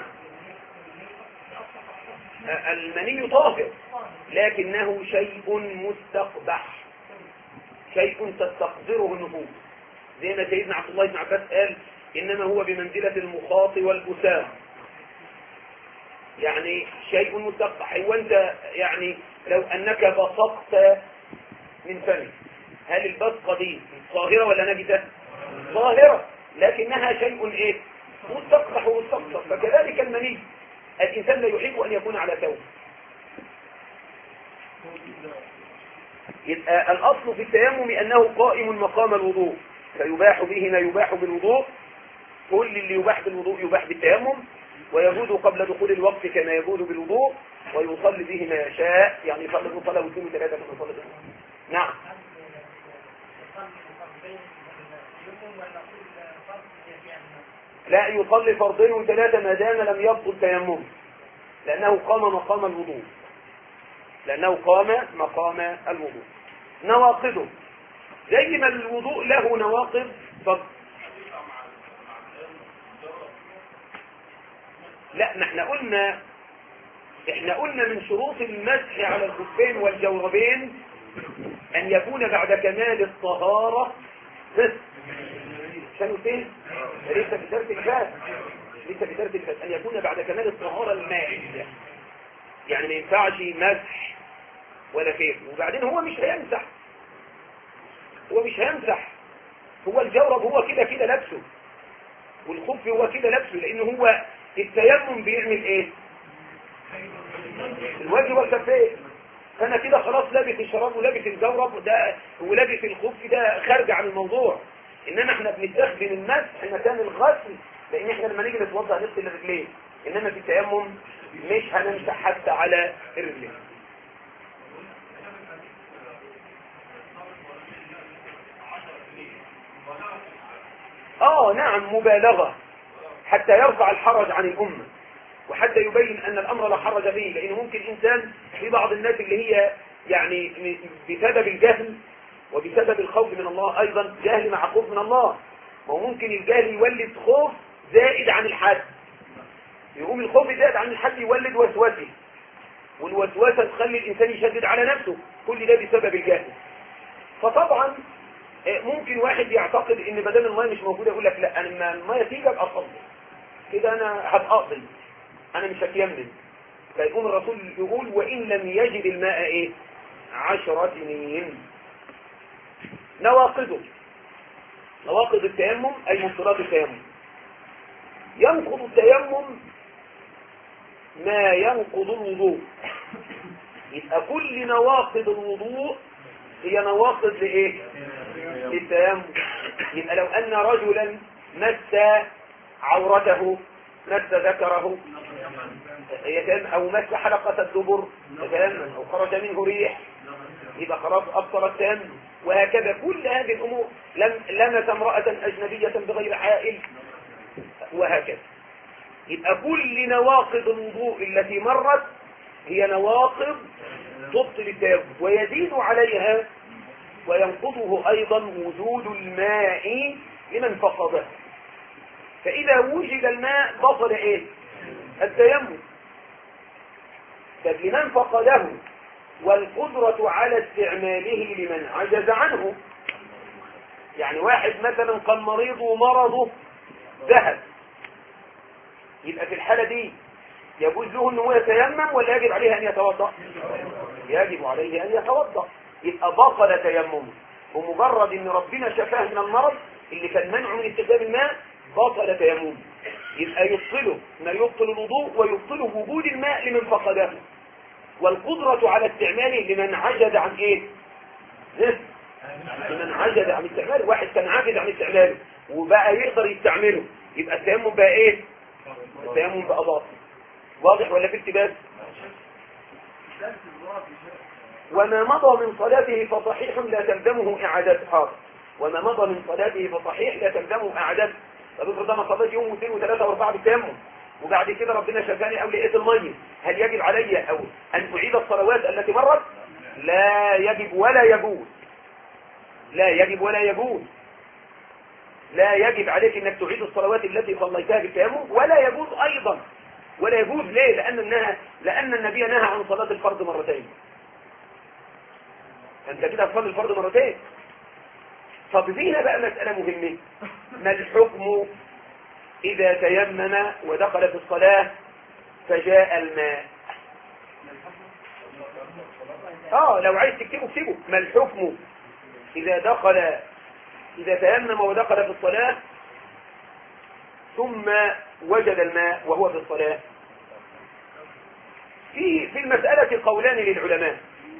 المني طاهر لكنه شيء مستقبح، شيء تستقذره النفوس، زي ما سيدنا عبد الله بن عباس قال إنما هو بمنزلة المخاط والبسام، يعني شيء مستقبح. وانت يعني لو أنك بصقت من فمك، هل البصقة دي طاهرة ولا نجسة؟ طاهرة، لكنها شيء ايه؟ مستقبح ومستقصر. فكذلك المني، الإنسان لا يحب أن يكون على ثوب. يبقى الأصل في التيمم أنه قائم مقام الوضوء، فيباح به ما يباح بالوضوء، كل اللي يباح بالوضوء يباح بالتيمم، ويجوز قبل دخول الوقت كما يجوز بالوضوء، ويصلي به ما يشاء، يعني يصلي صلاة واثنين وثلاثة كما يصلي. نعم. لا، يصلي فرضين وثلاثة ما دام لم يبطل تيمم، لأنه قام مقام الوضوء، لأنه قام مقام الوضوء. نواقضه زي ما الوضوء له نواقض. فضل. لا، ما احنا قلنا احنا قلنا من شروط المسح على الخفين والجوربين أن يكون بعد كمال الطهارة. شنو فين؟ ليس في درس الفات ليس في درس الفات أن يكون بعد كمال الطهارة المائية، يعني ما ينفعش مسح ولا كيف. وبعدين هو مش هيمسح هو مش هيمسح هو الجورب هو كده كده لابسه، والخف هو كده لابسه، لأنه هو التيمم بيعمل ايه؟ الوجه والكفين. فانا كده خلاص لابس الشراب ولابس الجورب ده ولابس الخف، ده خارج عن الموضوع. انما احنا بنستخدم المسح مكان الغسل، لان احنا لما نيجي نتوضا نغسل الرجلين، انما في التيمم مش هنمسح حتى على الرجلين. اه نعم، مبالغة حتى يرفع الحرج عن الأمة، وحتى يبين أن الأمر لا حرج فيه. لأنه ممكن إنسان، في بعض الناس اللي هي يعني بسبب الجهل وبسبب الخوف من الله، أيضا جهل مع خوف من الله، وممكن الجهل يولد خوف زائد عن الحد، يقوم الخوف زائد عن الحد يولد وسوسة، والوسوسة تخلي الإنسان يشدد على نفسه، كل ده بسبب الجهل. فطبعا ممكن واحد يعتقد ان بدل الماء مش موجوده يقول لك لا، انا لما الماء تيجي ابقى اصلي كده، انا هتقضي، انا مش هتيمم. فيقوم الرسول يقول وان لم يجد الماء ايه؟ عشر سنين. نواقضه، نواقض التيمم اي مبطلات التيمم. ينقض التيمم ما ينقض الوضوء، يبقى كل نواقض الوضوء هي نواقض لايه؟ للتيمم. يبقى لو ان رجلا مس عورته، مس ذكره يتيمم، او مس حلقة الدبر يتيمم، او خرج منه ريح يبقى خلاص أبطل التيمم. وهكذا كل هذه الأمور، لم لمس امرأة أجنبية بغير حائل، وهكذا. يبقى كل نواقض الوضوء التي مرت هي نواقض تبطل التيمم، ويزيد عليها وينقضه أيضا وجود الماء لمن فقده. فإذا وجد الماء بطل إيه؟ التيمم. لمن فقده، والقدرة على استعماله لمن عجز عنه. يعني واحد مثلا كان مريض ومرضه ذهب، يبقى في الحالة دي يجوز له أنه يتيمم ولا يجب عليه أن يتوضأ؟ يجب عليه أن يتوضأ. يبقى بطل تيممه بمجرد أن ربنا شفاه من المرض اللي كان منعه من استخدام الماء، بطل تيممه. يبقى يبطله ما يبطل الوضوء، ويبطله وجود الماء لمن فقده، والقدرة على استعماله لمن عجز عن ايه؟ لمن عجز عن استعماله. واحد كان عاجز عن استعماله وبقى يقدر يستعمله، يبقى التيمم بقى ايه؟ التيمم بقى باطل. واضح ولا في التباس؟ وما مضى من صلاته فصحيح لا تلزمه اعادته. حاضر. وما مضى من صلاته فصحيح لا تلزمه اعادته. طب افرض انا صليت يوم واثنين وثلاثه واربعه بالتيمم، وبعد كده ربنا شفاني او لقيت الميه، هل يجب علي او ان اعيد الصلوات التي مرت؟ لا يجب ولا يجوز. لا يجب ولا يجوز. لا يجب عليك انك تعيد الصلوات التي صليتها بالتيمم، ولا يجوز ايضا. ولا يجوز ليه؟ لان انها لان النبي نهى عن صلاه الفرض مرتين. انت كده هتصلي الفرض مرتين. طب فينا بقى مساله مهمه، ما الحكم إذا تيمم ودخل في الصلاة فجاء الماء؟ آه لو عايز تكتبه اكتبه. ما الحكم إذا دخل إذا تيمم ودخل في الصلاة ثم وجد الماء وهو في الصلاة؟ في في المسألة قولان للعلماء،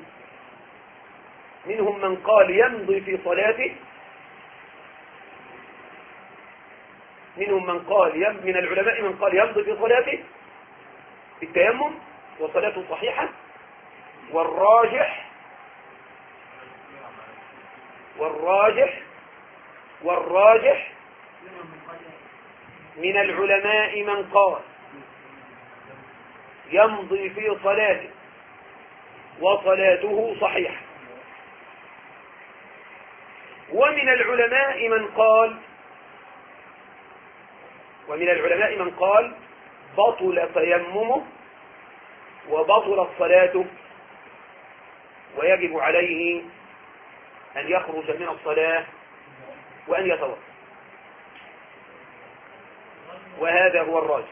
منهم من قال يمضي في صلاته، منهم من قال يم من العلماء من قال يمضي في صلاته بالتيمم وصلاته صحيحة. والراجح والراجح والراجح من العلماء من قال يمضي في صلاته وصلاته صحيحة. ومن العلماء من قال ومن العلماء من قال بطل تيممه وبطلت صلاته، ويجب عليه أن يخرج من الصلاة وأن يتوضأ. وهذا هو الراجح.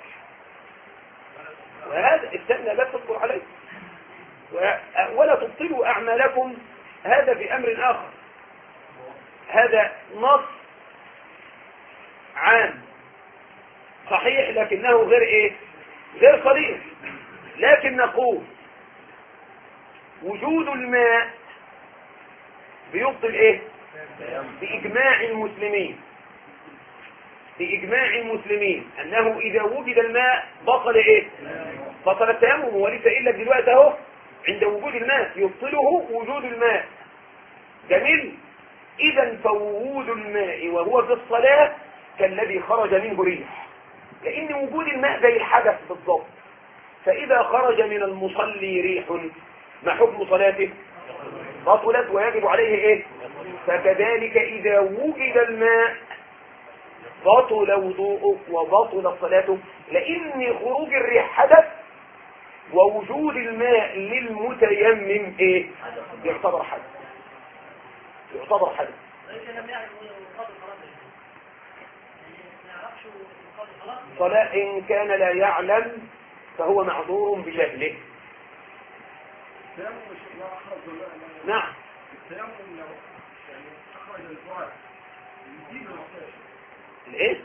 وهذا استنى لا تذكر عليه ولا تبطلوا أعمالكم. هذا في أمر آخر. هذا نص عام صحيح لكنه غير ايه؟ غير صريح. لكن نقول وجود الماء بيبطل ايه؟ بإجماع المسلمين بإجماع المسلمين أنه إذا وجد الماء بطل ايه؟ بطل التيمم. وليس إلا دلوقتي اهو عند وجود الماء يبطله وجود الماء. جميل. إذا فوجود الماء وهو في الصلاة كالذي خرج منه ريح، لأن وجود الماء زي الحدث بالضبط. فإذا خرج من المصلي ريح ما حكم صلاته؟ بطلت ويجب عليه ايه؟ فكذلك إذا وجد الماء بطل وضوءه وبطل صلاته، لأن خروج الريح حدث ووجود الماء للمتيمم ايه؟ يعتبر حدث. يعتبر حدث. صلاة إن كان لا يعلم فهو معذور بجهله. نعم. الايه؟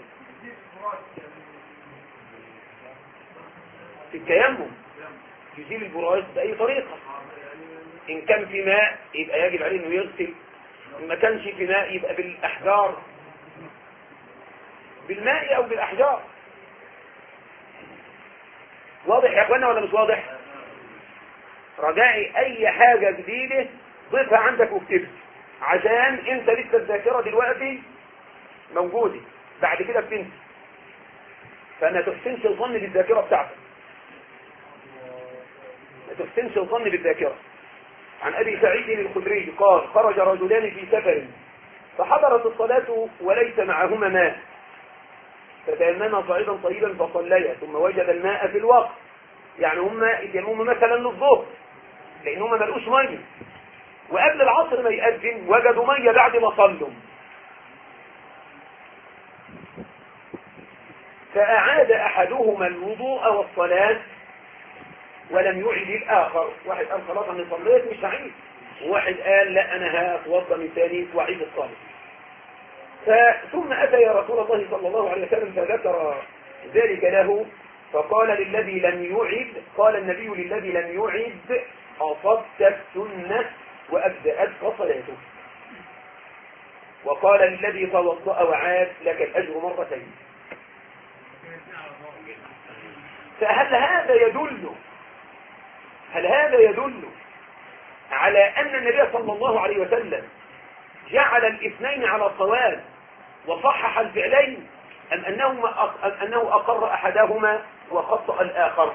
في التيمم يزيل البراز بأي طريقة. إن كان في ماء يبقى يجب عليه إنه يغسل، إن ما كانش في ماء يبقى بالأحجار، بالماء أو بالأحجار. واضح يا أخوانا ولا مش واضح؟ رجائي أي حاجة جديدة ضيفها عندك واكتبها، عشان انت لسه الذاكرة دلوقتي موجودة، بعد كده بتنسى، فما تحسنش الظن بالذاكرة بتاعتك، ما تحسنش الظن بالذاكرة. عن أبي سعيد الخدري قال خرج رجلان في سفر فحضرت الصلاة وليس معهما ماء، فتيمما صعيدا طيبا فصليا ثم وجد الماء في الوقت، يعني هم يتيمموا مثلا للظهر لأن هم ملقوش مية، وقبل العصر ما يأذن وجدوا مية بعد ما صلوا، فأعاد أحدهما الوضوء والصلاة ولم يعد الآخر. واحد قال خلاص أنا صليت مش هعيد، وواحد قال لا أنا هتوضى من ثاني وأعيد الصلاة. ثم أتى يا رسول الله صلى الله عليه وسلم فذكر ذلك له، فقال للذي لم يعد، قال النبي للذي لم يعد أصبت السنة وأبدأت صلاته، وقال للذي توضأ وعاد لك الأجر مرتين. فهل هذا يدل هل هذا يدل على أن النبي صلى الله عليه وسلم جعل الاثنين على صواب وصحح الفعلين، أم أنه, أم أنه أقر أحدهما وخطأ الآخر؟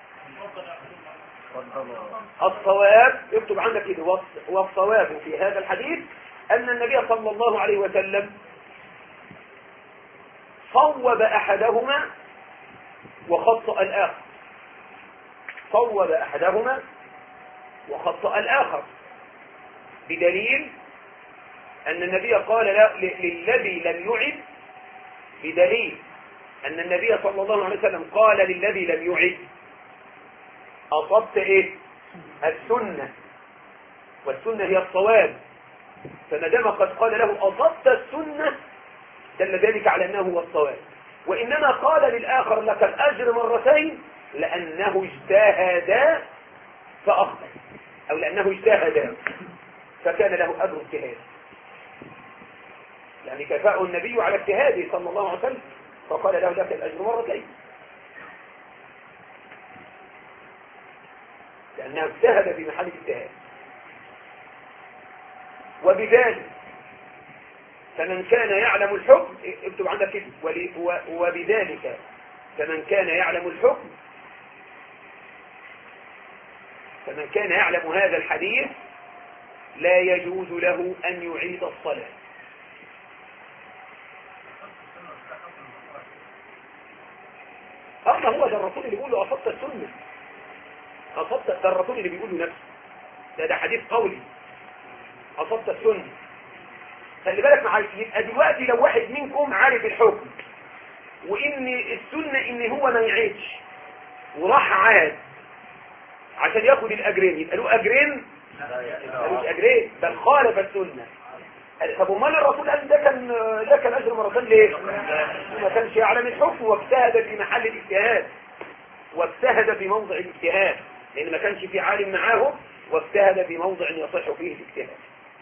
الصواب اكتب عندك كده، والصواب في هذا الحديث أن النبي صلى الله عليه وسلم صوب أحدهما وخطأ الآخر، صوب أحدهما وخطأ الآخر، بدليل أن النبي قال للذي لم يعد، بدليل أن النبي صلى الله عليه وسلم قال للذي لم يعد أصبت إيه؟ السنة، والسنة هي الصواب، فما دام قد قال له أصبت السنة دل ذلك على أنه هو الصواب. وإنما قال للآخر لك الأجر مرتين لأنه اجتهد فأخطأ، أو لأنه اجتهد فكان له أجر اجتهاد، يعني كفاه النبي على اجتهاده صلى الله عليه وسلم، فقال له لك الأجر مرتين لأنه اجتهد في محل الاجتهاد. وبذلك فمن كان يعلم الحكم، اكتب عندك كده، وبذلك فمن كان يعلم الحكم فمن كان يعلم هذا الحديث لا يجوز له أن يعيد الصلاة. أما هو ده الرسول اللي بيقول له أصبت السنة، أصبت، ده الرسول اللي بيقول له نفسه، ده ده حديث قولي أصبت السنة. خلي بالك معايا، يبقى دلوقتي لو واحد منكم عارف الحكم وإن السنة إن هو ما يعيدش وراح عاد عشان ياخد الأجرين، يبقى له أجرين؟ ملوش أجرين، بل خالف السنة. طب امال الرسول قال ده كان ده كان أجر مرتين ليه؟ ما كانش يعلم الحكم واجتهد في محل الاجتهاد، واجتهد في موضع الاجتهاد، لأن ما كانش في عالم معاه، واجتهد في موضع يصح فيه الاجتهاد.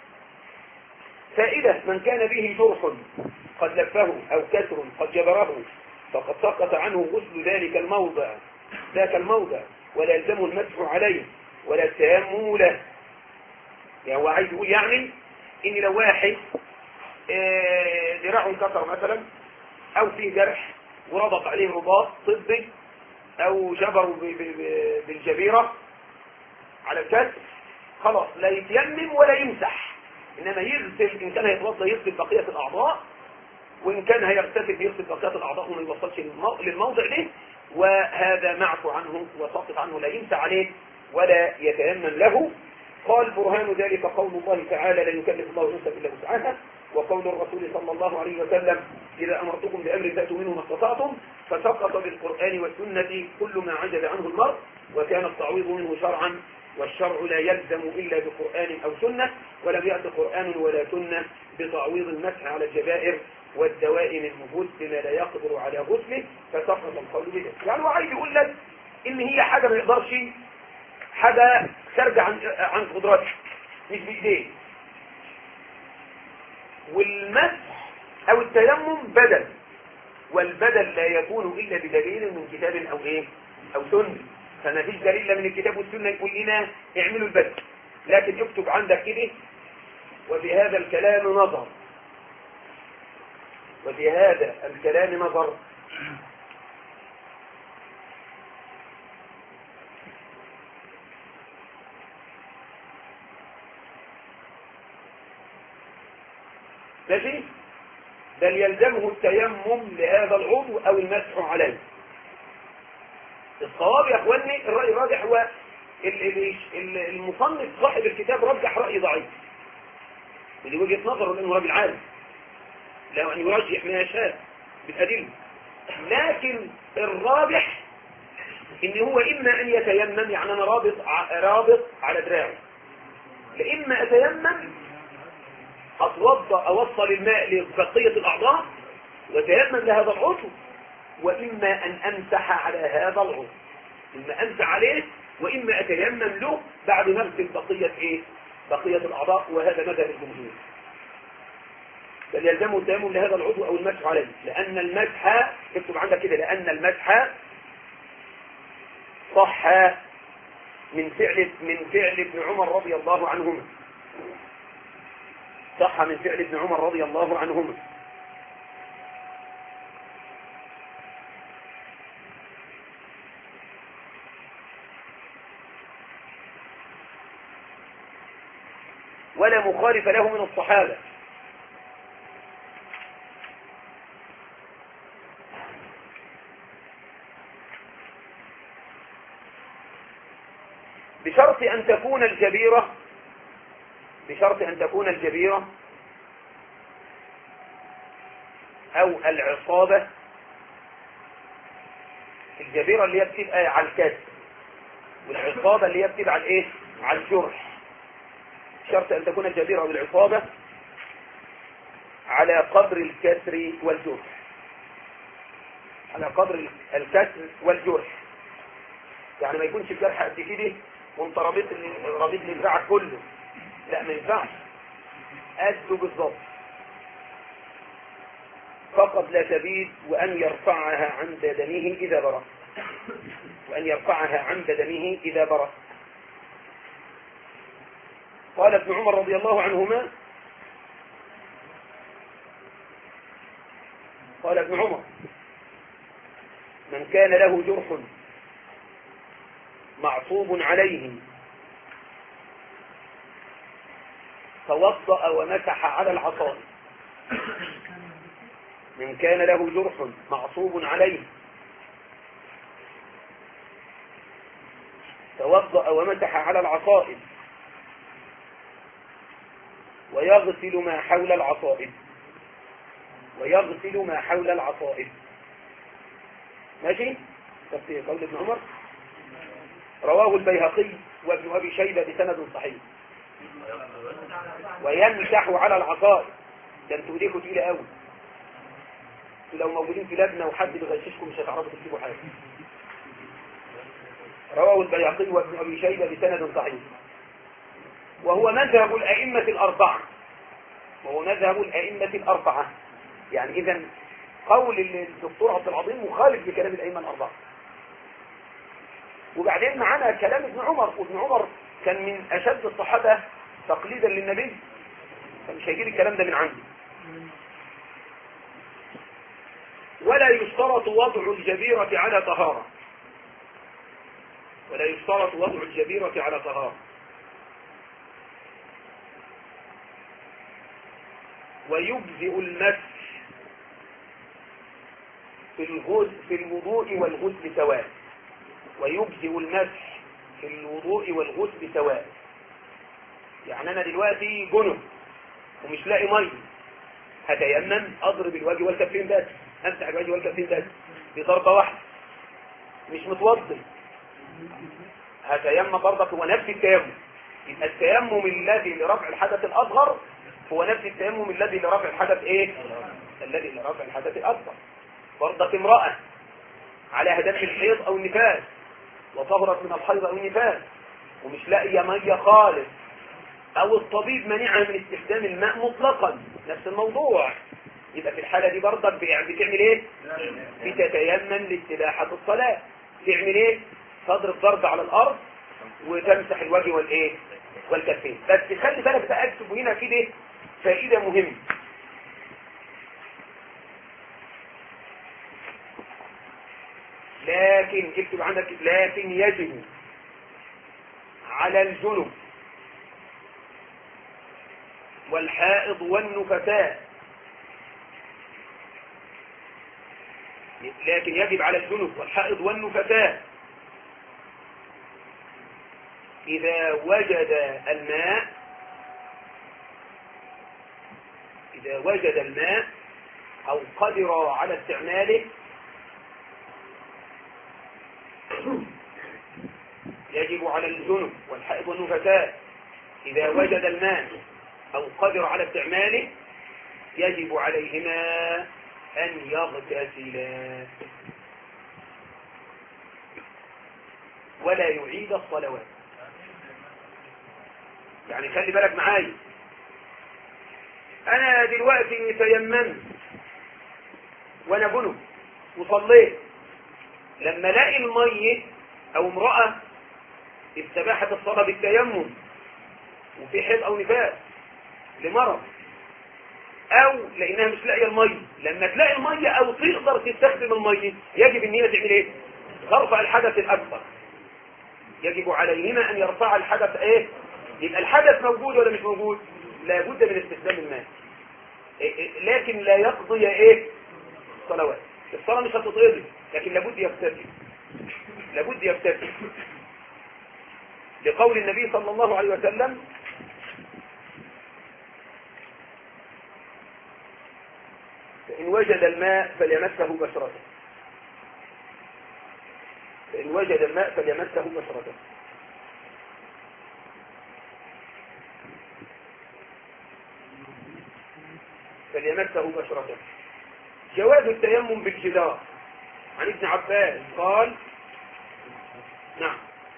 فإذا من كان به جرح قد لفه أو كسر قد جبره فقد سقط عنه غسل ذلك الموضع ذاك الموضع ولا يلزمه المسح عليه ولا التيمم له. يعني هو عايز يقول يعني إن لو واحد ذراعه انكسر مثلا أو فيه جرح وربط عليه رباط طبي أو جبره بالجبيرة على الكسر، خلاص لا يتيمم ولا يمسح، إنما يغسل، إن كان هيتوضى يغسل بقية الأعضاء، وإن كان هيغتسل يغسل بقية الأعضاء وما يوصلش للموضع ده، وهذا معفو عنه وساقط عنه، لا يمسح عليه ولا يتيمم له. قال برهان ذلك قول الله تعالى لا يكلف الله نفسا إلا وسعها، وقول الرسول صلى الله عليه وسلم إذا أمرتكم بأمر فأتوا منه ما استطعتم، فسقط بالقرآن والسنة كل ما عجز عنه المرء، وكان التعويض منه شرعا، والشرع لا يلزم إلا بقرآن أو سنة، ولم يأت قرآن ولا سنة بتعويض المسح على الجبائر والدوائم المهود بما لا يقدر على غسله، فسقط القول بذلك. يعني هو عايز يقول لك إن هي حاجة ما يقدرش، حاجة خارجة عن عن قدراته مش بإيديه، والمسح أو التيمم بدل، والبدل لا يكون إلا بدليل من كتاب أو إيه أو سنة، فما فيش دليل من الكتاب والسنة يقول لنا اعملوا البدل، لكن اكتب عندك كده: وفي هذا الكلام نظر، وفي هذا الكلام نظر. ماشي؟ بل يلزمه التيمم لهذا العضو او المسح عليه. الصواب يا اخواني، الرأي الراجح هو المصنف صاحب الكتاب رجح رأي ضعيف ودي وجهة نظره لانه راجل عالم، له ان يرجح ما يشاء بالادله، لكن الراجح ان هو اما ان يتيمم، يعني انا رابط رابط على دراعي، لاما اتيمم اتوضا اوصل الماء لبقيه الاعضاء وتيمم لهذا العضو، واما ان امسح على هذا العضو، اما امسح عليه واما اتيمم له بعد ما اغسل بقيه ايه بقيه الاعضاء، وهذا مذهب الجمهور. بل يلزمه التيمم لهذا العضو او المسح عليه، لان المسح، اكتب عندك كده، لان المسح صح من فعل من فعل ابن عمر رضي الله عنهما، صح من فعل ابن عمر رضي الله عنهما. ولا مخالف له من الصحابة. بشرط أن تكون الجبيرة بشرط أن تكون الجبيرة أو العصابة، الجبيرة اللي هي بتبقى على الكسر، والعصابة اللي هي بتبقى على الايه على الجرح. شرط أن تكون الجبيرة أو العصابة على قدر الكسر والجرح، على قدر الكسر والجرح، يعني ما يكونش الجرح قد كده وانت رابط رابط للذراع كله، لا ما ينفعش، قده بالظبط فقط لا تبيد، وأن يرفعها عند دمه إذا برأ، وأن يرفعها عند دمه إذا برأ. قال ابن عمر رضي الله عنهما، قال ابن عمر: من كان له جرح معصوب عليه توضأ ومسح على العصا. من كان له جرح معصوب عليه توضأ ومسح على العصائب ويغسل ما حول العصائب ويغسل ما حول العصائب. ماشي؟ تفسير قول ابن عمر. رواه البيهقي وابن أبي شيبة بسند صحيح. ويمسح على العصائب، ده انتوا ايديكم تقيله قوي، لو موجودين في لجنه وحد بيغششكم مش هتعرفوا تكتبوا حاجه. رواه البيهقي وابن أبي شيبة بسند صحيح، وهو مذهب الأئمة الأربعة وهو مذهب الأئمة الأربعة يعني إذا قول الدكتور عبد العظيم مخالف لكلام الأئمة الأربعة. وبعدين معانا كلام ابن عمر، وابن عمر كان من أشد الصحابة تقليدا للنبي، فمش هيجيب الكلام ده من عندي. ولا يشترط وضع الجبيرة على طهارة ولا يشترط وضع الجبيرة على طهارة ويجزئ المسح في الغسل في الوضوء والغسل سواء ويجزئ المسح في الوضوء والغسل سواء. يعني انا دلوقتي جنب ومش لاقي ميه، هتيمم اضرب الوجه والكفين بس، امسح الوجه والكفين بس بضربه واحده، مش متوضي، هتيمم برضك هو نفس التيمم. يبقى التيمم الذي لرفع الحدث الاصغر هو نفس التيمم الذي لرفع الحدث ايه الذي لرفع الحدث الاكبر. برضك امراه عليها دم الحيض او النفاس وطهرت من الحيض او النفاس ومش لاقيه ميه خالص، او الطبيب منعها من استخدام الماء مطلقا، نفس الموضوع. يبقى في الحالة دي برضك بتعمل ايه؟ بتتيمم لاستباحة الصلاة. تعمل ايه؟ تضرب ضرب على الارض وتمسح الوجه والايه والكفين. بس خلي بالك بقى اكتب هنا كده فائدة مهمة. لكن اكتب عندك لكن يجب على الجنب والحائض والنفساء، لكن يجب على الجنب والحائض والنفساء إذا وجد الماء إذا وجد الماء أو قدر على استعماله يجب على الجنب والحائض والنفساء إذا وجد الماء أو قدر على استعماله يجب عليهما أن يغتسلا ولا يعيد الصلوات. يعني خلي بالك معايا، أنا دلوقتي تيممت وأنا جنب وصليت، لما الاقي المية أو امرأة استباحت الصلاة بالتيمم وفي حيض أو نفاس لمرض أو لأنها مش لاقية المية، لما تلاقي المية أو تقدر تستخدم المية يجب أن هي تعمل إيه؟ ترفع الحدث الأكبر. يجب عليهما أن يرفع الحدث إيه؟ يبقى الحدث موجود ولا مش موجود؟ لابد من استخدام الماء، لكن لا يقضي إيه؟ الصلوات. الصلاة مش هتتقضي لكن لابد يغتسل، لابد يغتسل لقول النبي صلى الله عليه وسلم فإن وجد الماء فليمسه بشرته فإن وجد الماء فليمسه بشرته فليمسه بشرته. جواز التيمم بالجدار عن ابن عباس قال نعم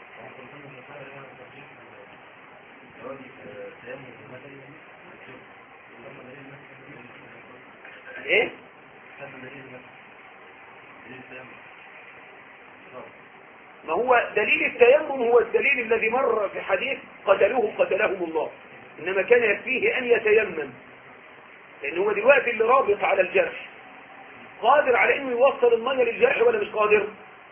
ايه ما هو دليل التيمم هو الدليل الذي مر في حديث قتلوه قتلهم الله، انما كان يكفيه ان يتيمم، لان هو دلوقتي اللي رابط على الجرح قادر على انه يوصل الميه للجرح ولا مش قادر؟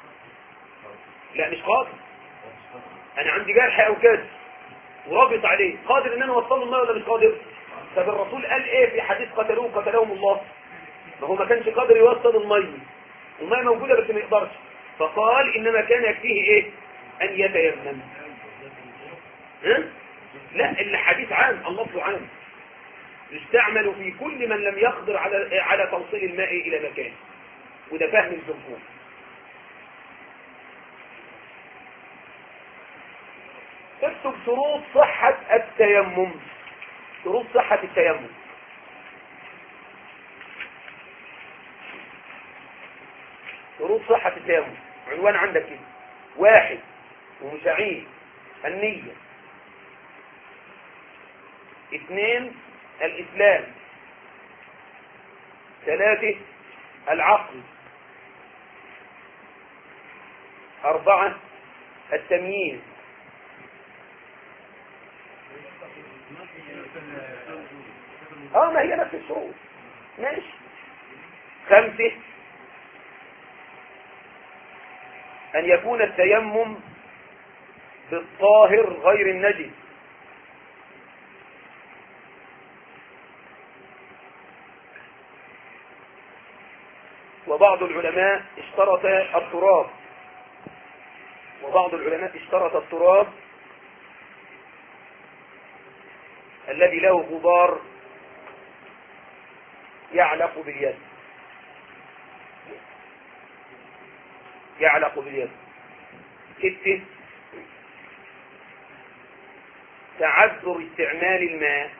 لا مش قادر. انا عندي جرح او كسر ورابط عليه، قادر ان انا اوصل الميه ولا مش قادر؟ طب الرسول قال ايه في حديث قتلوه قتلهم الله؟ ما هو ما كانش قادر يوصل الميه والميه موجوده بس ما يقدرش، فقال انما كان يكفيه ايه؟ ان يتيمم. ها؟ لا الحديث عام، اللفظ عام، يستعمل في كل من لم يقدر على على توصيل الماء الى مكانه، وده فهم الجمهور. اكتب شروط صحة التيمم، شروط صحة التيمم. شروط صحة التيمم عنوان عندك كده: واحد ومشاعين النية، اثنين الإسلام، ثلاثة العقل، أربعة التمييز، اه ما هي نفس الشروط ماشي، خمسة أن يكون التيمم بالطاهر غير النجس، وبعض العلماء اشترط التراب وبعض العلماء اشترط التراب الذي له غبار يعلق باليد يعلق باليد ستة تعذر استعمال الماء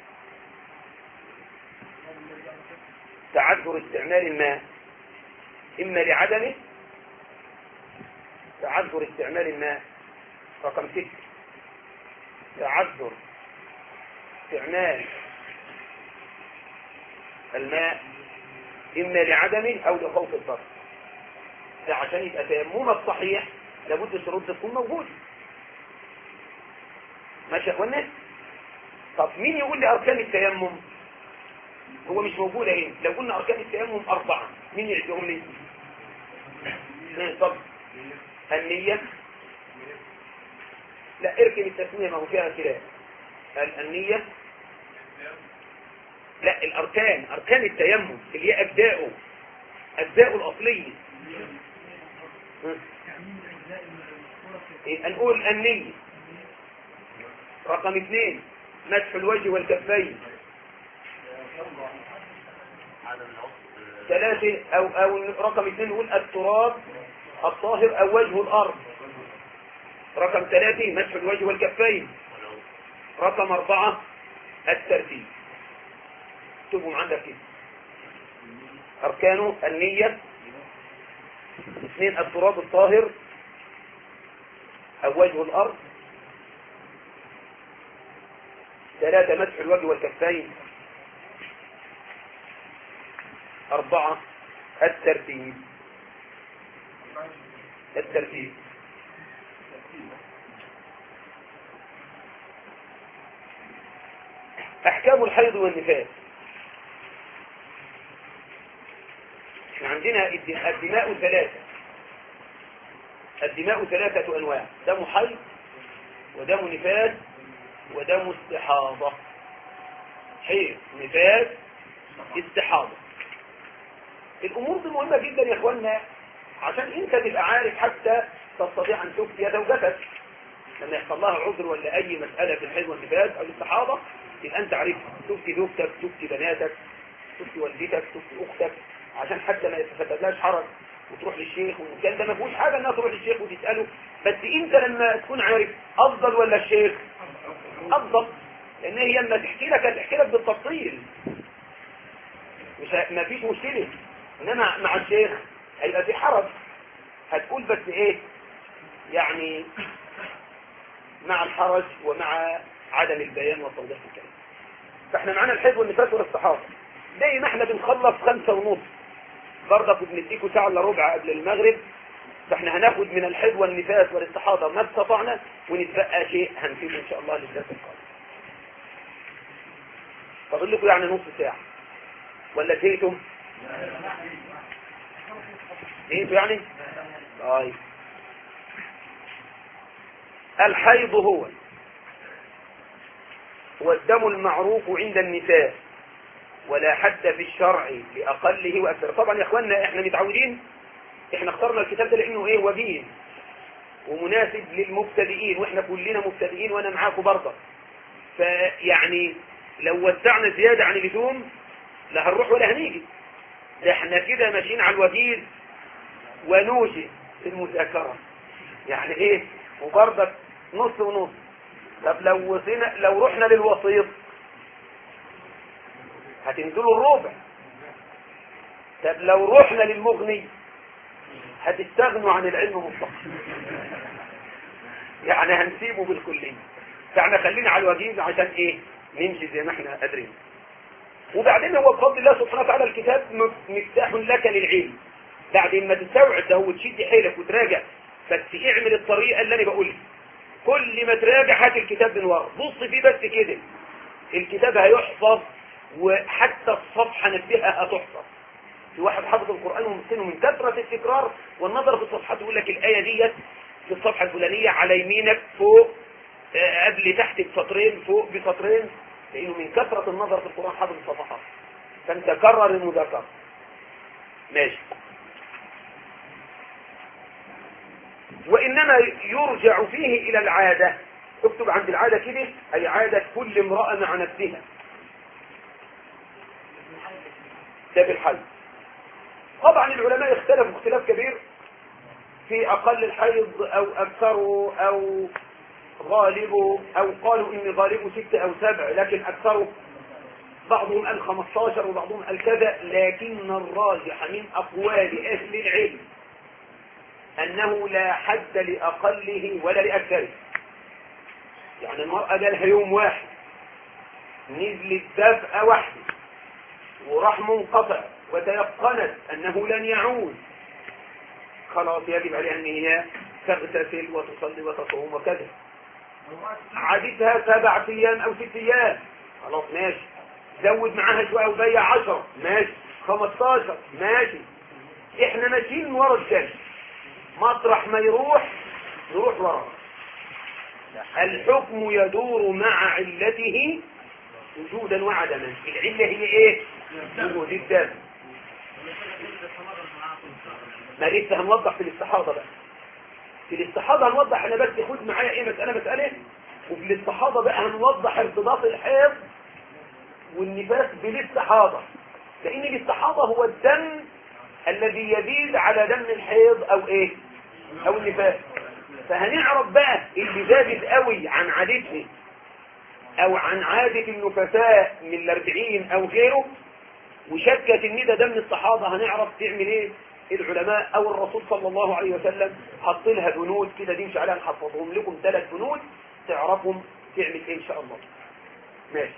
تعذر استعمال الماء إما لعدمه، تعذر استعمال الماء. رقم ستة تعذر استعمال الماء إما لعدمه أو لخوف الضرر. عشان يبقى تيمم الصحيح لابد الشروط تكون موجودة. ماشي يا اخوانا؟ طب مين يقول لي اركان التيمم؟ هو مش موجود اهي. لو قلنا اركان التيمم اربعه مين يعدهم لي؟ طب النية، لا اركن التسمية ما هو فيها خلاف. النية، لا الاركان، اركان التيمم اللي هي ابداؤه، ابداؤه الاصلية. نقول النية. رقم اثنين مسح الوجه والكفين. ثلاثة او او رقم اثنين نقول التراب الطاهر او وجه الارض. رقم ثلاثة مسح الوجه والكفين. رقم اربعة الترتيب. اكتبهم عندك كده. اركانه النية، اثنين التراب الطاهر او وجه الارض، ثلاثة مسح الوجه والكفين، اربعة الترتيب. الترتيب احكام الحيض والنفاس. احنا عندنا الدماء ثلاثة. الدماء ثلاثة انواع: دم حيض ودم نفاس ودم استحاضة. حيض، نفاس، استحاضة. الامور دي مهمة جدا يا اخوانا عشان انت تبقى عارف حتى تستطيع ان تفتي زوجتك لما يحصل لها عذر ولا اي مسألة في الحيض والنفاس او الاستحاضة، يبقى انت عارفها. تفتي زوجتك، تفتي بناتك، تفتي والدتك، تفتي اختك، عشان حتى ما يتفتدلاش حرج وتروح للشيخ. وكان ده ما فيهوش حاجة انها تروح للشيخ وتسأله، بس انت لما تكون عارف افضل ولا الشيخ افضل، لان هي لما تحكي لك هتحكي لك بالتفصيل، مش ما فيش مشكلة. انما مع الشيخ هيبقى في حرج، هتقول بس ايه يعني مع الحرج ومع عدم البيان والتوضيح في الكلام. فاحنا معانا الحيض والنفاس والاستحاضة. زي ما احنا بنخلص خمسة ونص برضه بنديكوا ساعة الا ربع قبل المغرب، فاحنا هناخد من الحيض والنفاس والاستحاضة ما استطعنا، ونتبقى شيء هنفيده ان شاء الله للدرس القادم. فاضل لكم يعني نص ساعة ولا زهقتم؟ زهقتوا يعني؟ طيب. الحيض هو هو الدم المعروف عند النساء، ولا حد في الشرع لأقله وأكثر. طبعا يا اخوانا احنا متعودين، احنا اخترنا الكتاب ده لانه ايه وجيه ومناسب للمبتدئين، واحنا كلنا مبتدئين وانا معاكم برضه. فيعني لو وسعنا زيادة عن اللزوم لا هنروح ولا هنيجي. ده احنا كده ماشيين على الوجيز ونوجه في المذاكرة، يعني ايه وبرضك نص ونص. طب لو وصينا لو رحنا للوسيط هتنزلوا الربع. طب لو رحنا للمغني هتستغنوا عن العلم مطلقا، يعني هنسيبه بالكلية. فاحنا خلينا على الوجيز عشان ايه نمشي زي ما احنا قادرين. وبعدين هو بفضل الله سبحانه وتعالى الكتاب مفتاح لك للعلم. بعد ما تستوعب ده وتشد حيلك وتراجع، بس اعمل الطريقة اللي انا بقولها. كل ما تراجع هات الكتاب من ورا، بص فيه بس كده، الكتاب هيحفظ، وحتى الصفحة نفسها هتحفظ. في واحد حافظ القرآن ومسكنه من كثرة التكرار والنظر في الصفحات، يقول لك الآية ديت في الصفحة الفلانية على يمينك فوق قبل تحت بسطرين فوق بسطرين، لأنه من كثرة النظر في القرآن حافظ الصفحات. فانت كرر المذاكرة. ماشي. وإنما يرجع فيه إلى العادة. اكتب عند العادة كده، أي عادة كل امرأة مع نفسها. ده في الحيض. طبعا العلماء اختلفوا اختلاف كبير في أقل الحيض أو أكثره أو غالبه، أو قالوا إن غالبه ستة أو سبع، لكن أكثره بعضهم قال خمستاشر وبعضهم قال كذا. لكن الراجح من أقوال أهل العلم أنه لا حد لأقله ولا لأكثره. يعني المرأة جالها يوم واحد نزلت دفئة واحدة وراح منقطع وتيقنت أنه لن يعود، خلاص يجب عليها أن هي تغتسل وتصلي وتصوم وكذا. عادتها سبع ايام او ست ايام، خلاص ماشي. زود معاها شويه وبيع عشرة، ماشي. خمستاشر، ماشي. احنا ماشيين ورا الدم، مطرح ما يروح نروح وراه. الحكم يدور مع علته وجودا وعدما. العله هي ايه؟ وجود الدم. ما لسه هنوضح في الاستحاضه بقى. في الاستحاضه هنوضح، انا بس خد معايا ايه مساله مساله، وفي الاستحاضه بقى هنوضح ارتباط الحيض والنفاس بالاستحاضه، لان الاستحاضه هو الدم الذي يزيد على دم الحيض او ايه او النفاس. فهنعرف بقى اللي زادت قوي عن عادته او عن عادة النفساء من الاربعين او غيره وشكت ان ده دم الصحابة، هنعرف تعمل ايه العلماء او الرسول صلى الله عليه وسلم. حط لها بنود كده نمشي عليها، نحفظهم لكم ثلاث بنود تعرفهم تعمل ايه ان شاء الله. ماشي.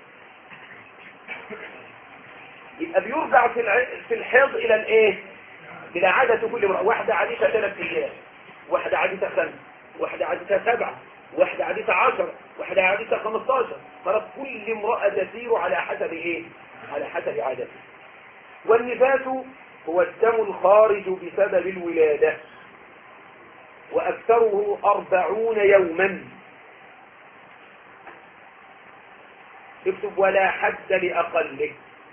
يبقى بيرجع في الع... في الحيض الى الايه؟ الى عادة كل امرأة. واحدة عادتها ثلاث ايام، واحدة عادتها خمس، واحدة عادتها سبعة، واحدة عادتها عشرة، واحدة عادتها خمستاشر. خلاص كل امرأة تسير على حسب ايه؟ على حسب عادتها. والنفاس هو الدم الخارج بسبب الولادة، وأكثره أربعون يوما. اكتب ولا حد لأقله،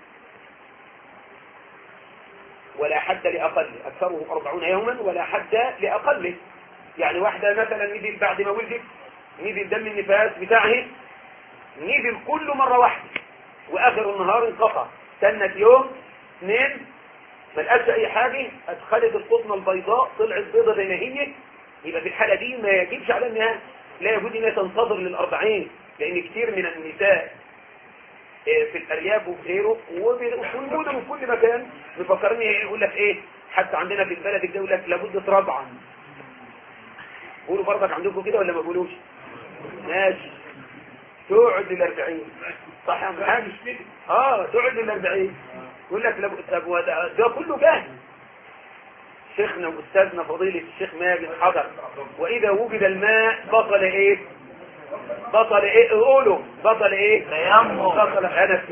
ولا حد لأقله. أكثره أربعون يوما ولا حد لأقله. يعني واحدة مثلا نزل بعد ما ولدت، نزل دم النفاس بتاعه، نزل كله مرة واحدة وآخر النهار انقطع، استنت يوم اثنين ما لقاش اي حاجة، ادخلت القطنة البيضاء طلعت بيضة زي ما هي، يبقى في الحالة دي ما يجبش على انها لا يجوز انها تنتظر للأربعين، لان كتير من النساء في الارياف وفي غيره وفي المدن وفي كل مكان مفكرني يقول لك ايه، حتى عندنا في البلد يقول لك لابد ربعا. قولوا برضك عندكم كده ولا ما بقولوش؟ ماشي. تقعد للأربعين، صح يا محمد؟ اه تقعد للأربعين. يقول لك طب ده, ده كله جاهز. شيخنا واستاذنا فضيلة الشيخ ماجد حضر، واذا وجد الماء بطل ايه؟ بطل ايه؟ قولوا بطل ايه؟ تيمم. بطل انا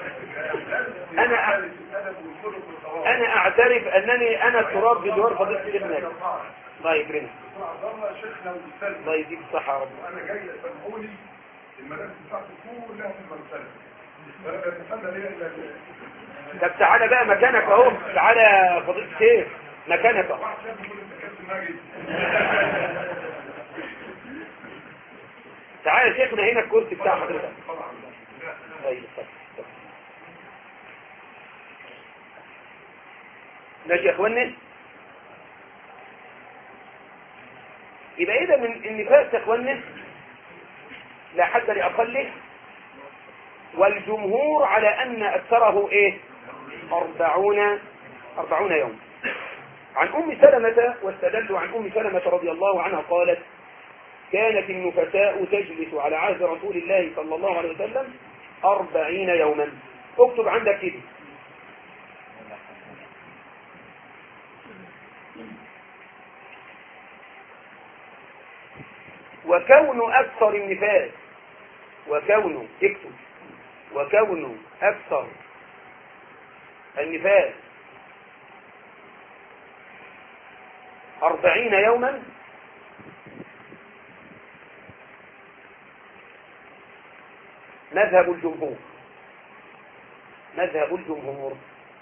انا انا اعترف انني انا التراب بجوار فضيلة الشيخ ماجد. الله يكرمك. الله يديك الصحة يا رب. انا جاي اسمحولي المدارس بتاعتي كلها في المرسله، وانا بتسلى ليه الا طب تعالى بقى مكانك اهو، تعالى يا فضيلة الشيخ مكانك اهو. تعالى يا شيخنا هنا الكرسي بتاع حضرتك. طيب ماشي يا اخوانا. يبقى اذا من النفاس يا اخوانا لا حد لاقله، والجمهور على ان اكثره ايه؟ أربعون أربعون يوم. عن أم سلمة، واستدلوا عن أم سلمة رضي الله عنها قالت: كانت النفساء تجلس على عهد رسول الله صلى الله عليه وسلم أربعين يوما. اكتب عندك كده. وكون أكثر النفاس، وكون اكتب وكون أكثر النفاس أربعين يوما مذهب الجمهور، مذهب الجمهور.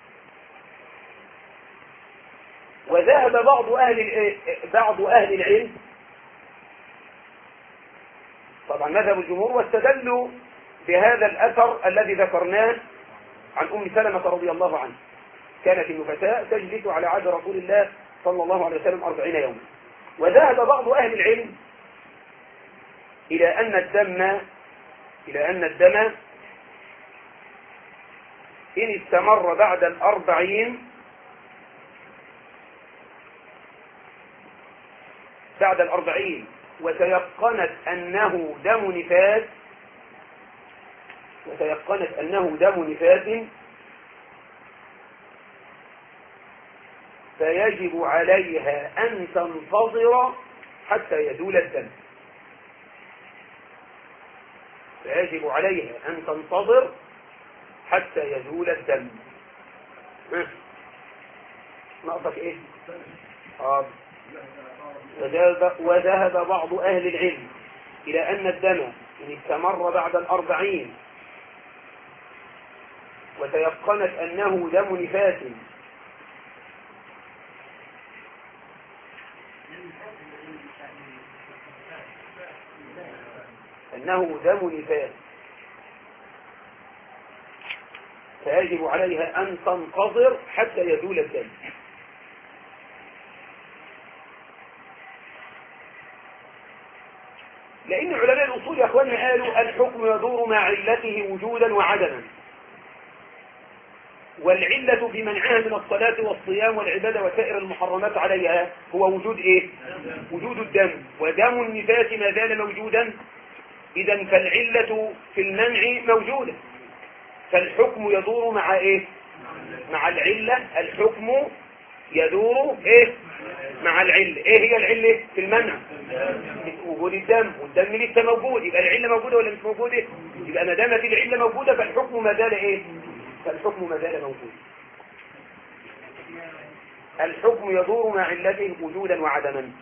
وذهب بعض أهل بعض أهل العلم، طبعا مذهب الجمهور، واستدلوا بهذا الأثر الذي ذكرناه عن أم سلمة رضي الله عنها. كانت النفساء تجلس على عهد رسول الله صلى الله عليه وسلم أربعين يوما. وذهب بعض أهل العلم إلى أن الدم إلى أن الدم إن استمر بعد الأربعين بعد الأربعين وتيقنت أنه دم نفاس وتيقنت أنه دم نفاس فيجب عليها أن تنتظر حتى يزول الدم. فيجب عليها أن تنتظر حتى يزول الدم. ناقصك إيه؟ آه. وذهب, وذهب بعض أهل العلم إلى أن الدم إن استمر بعد الأربعين وتيقنت أنه دم نفاس أنه دم نفاس فيجب عليها أن تنتظر حتى يزول الدم. لأن علماء الأصول يا أخواني قالوا الحكم يدور مع علته وجودا وعدما، والعلة في منعها من الصلاة والصيام والعبادة وسائر المحرمات عليها هو وجود إيه؟ وجود الدم، ودم النفاس ما زال موجودا، إذن فالعلة في المنع موجودة، فالحكم يدور مع إيه؟ مع العلة. الحكم يدور إيه؟ مع العلة. إيه هي العلة في المنع؟ وجود الدم، والدم لسه موجود، يبقى العلة موجودة ولا مش موجودة؟ يبقى ما دامت العلة موجودة فالحكم ما زال إيه؟ فالحكم ما زال موجود. الحكم يدور مع علته وجودا وعدما.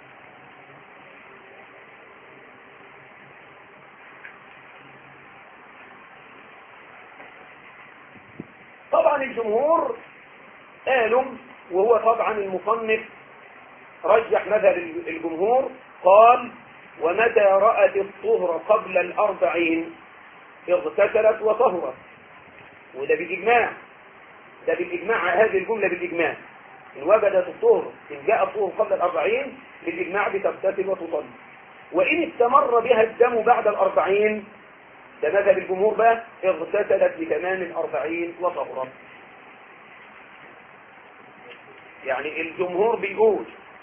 طبعا الجمهور قالوا، وهو طبعا المصنف رجح مذهب الجمهور، قال ومتى رأت الطهر قبل الأربعين اغتسلت وطهرت، وده بالإجماع، ده بالإجماع، هذه الجملة بالإجماع، إن وجدت الطهر، إن جاء الطهر قبل الأربعين بالإجماع بتغتسل وتصلي. وإن استمر بها الدم بعد الأربعين، ده مذهب الجمهور بقى، اغتسلت لتمام الأربعين وطهرت. يعني الجمهور بيقول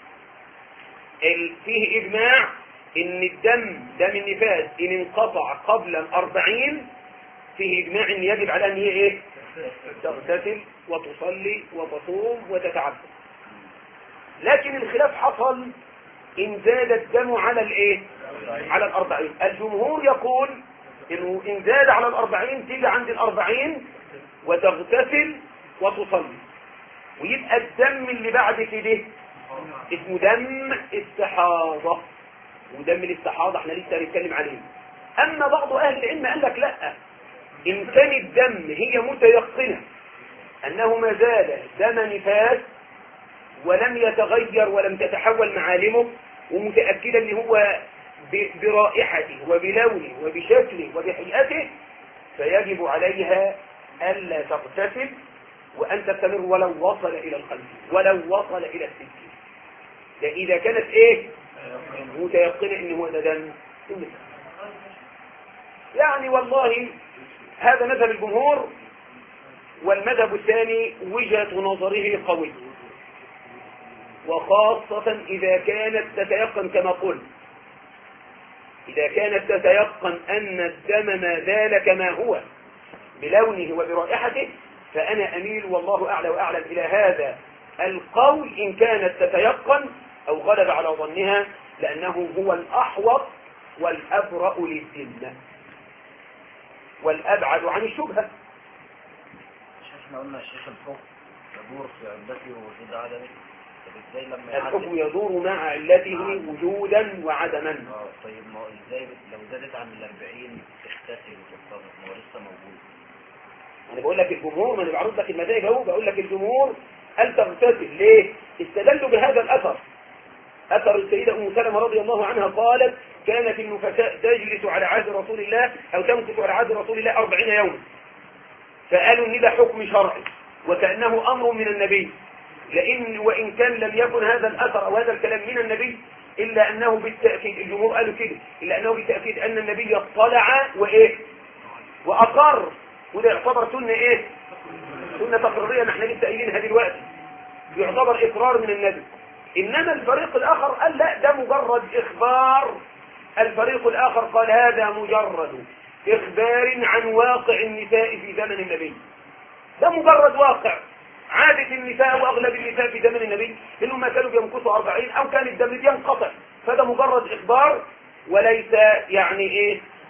فيه إجماع إن الدم دم النفاس إن انقطع قبل الأربعين فيه إجماع إن يجب على أن هي إيه؟ تغتسل وتصلي وتصوم وتتعبد. لكن الخلاف حصل إن زاد الدم على الإيه؟ على الأربعين. الجمهور يقول إنه إن زاد على الأربعين تيجي عند الأربعين وتغتسل وتصلي، ويبقى الدم اللي بعد كده اسمه دم استحاضة، ودم الاستحاضة احنا لسه هنتكلم عليه. أما بعض أهل العلم قال لك لا، إن كان الدم هي متيقنة أنه ما زال دم نفاس ولم يتغير ولم تتحول معالمه، ومتأكدة أن هو برائحته وبلونه وبشكله وبهيئته، فيجب عليها ألا تغتسل وأن تستمر ولو وصل إلى القلب، ولو وصل إلى السكين. ده إذا كانت إيه؟ متيقنة إن هو ده دم النفاس. يعني والله هذا مذهب الجمهور. والمذهب الثاني وجهة نظره قوي، وخاصة إذا كانت تتيقن كما قلت، إذا كانت تتيقن أن الدم ما زال كما هو بلونه وبرائحته، فأنا أميل والله أعلى وأعلم إلى هذا القول إن كانت تتيقن أو غلب على ظنها، لأنه هو الأحوط والأبرأ للذمة والأبعد عن الشبهة. احنا قلنا الشيخ الحكم يدور في علته ووجود عدمه، طب ازاي لما الحكم يدور مع علته وجودا وعدما؟ اه طيب ما ازاي لو زادت عن الأربعين تختفي وتتصرف؟ ما هو لسه موجود. انا بقول لك الجمهور، ما انا بعرض لك المذاهب اهو، بقول لك الجمهور قال تغتسل. ليه؟ استدلوا بهذا الاثر، اثر السيده ام سلمة رضي الله عنها قالت كانت النفساء تجلس على عهد رسول الله او تمكث على عهد رسول الله أربعين يوما، فقالوا ان ده حكم شرعي وكأنه امر من النبي، لان وان كان لم يكن هذا الاثر او هذا الكلام من النبي الا انه بالتأكيد، الجمهور قالوا كده، الا انه بالتأكيد ان النبي اطلع وايه واقر، وده يعتبر سنة ايه؟ سنة تقريرية، ما احنا لسه قايلينها دلوقتي، يعتبر اقرار من النبي. انما الفريق الاخر قال لا، ده مجرد اخبار. الفريق الاخر قال هذا مجرد اخبار عن واقع النساء في زمن النبي، ده مجرد واقع عادة النساء واغلب النساء في زمن النبي انهم ما كانوا بيمكثوا أربعين او كان الدم ينقطع، فده مجرد اخبار وليس يعني ايه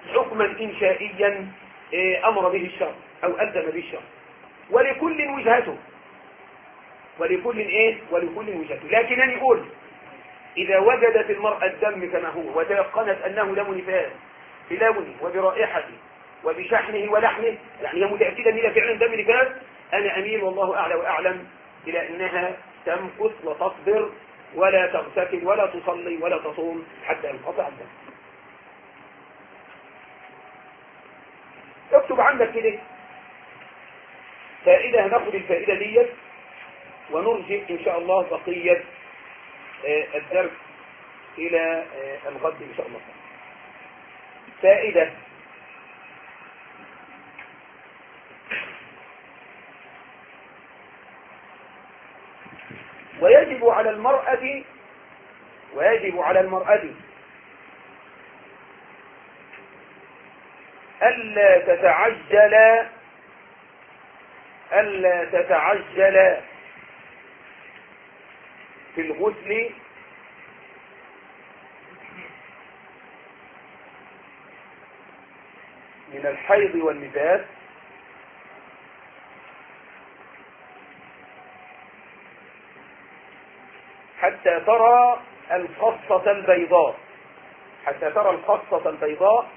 حكما إنشائيا أمر به الشرع أو ألزم به الشرع، ولكل وجهته، ولكل إيه ولكل وجهته. لكنني أقول إذا وجدت المرأة الدم كما هو وتيقنت أنه دم نفاس بلونه وبرائحته وبشحنه ولحمه، يعني هي متأكدة أن هي فعلا دم نفاس، أنا أميل والله أعلى وأعلم إلى أنها تمكث وتصبر ولا تغتسل ولا تصلي ولا تصوم حتى ينقطع الدم. اكتب عندك كده فائدة، هناخد الفائدة ديت ونرجع إن شاء الله بقية الدرس إلى الغد إن شاء الله. فائدة: ويجب على المرأة ويجب على المرأة ألا تتعجل ألا تتعجل في الغسل من الحيض والنفاس حتى ترى القصة البيضاء حتى ترى القصة البيضاء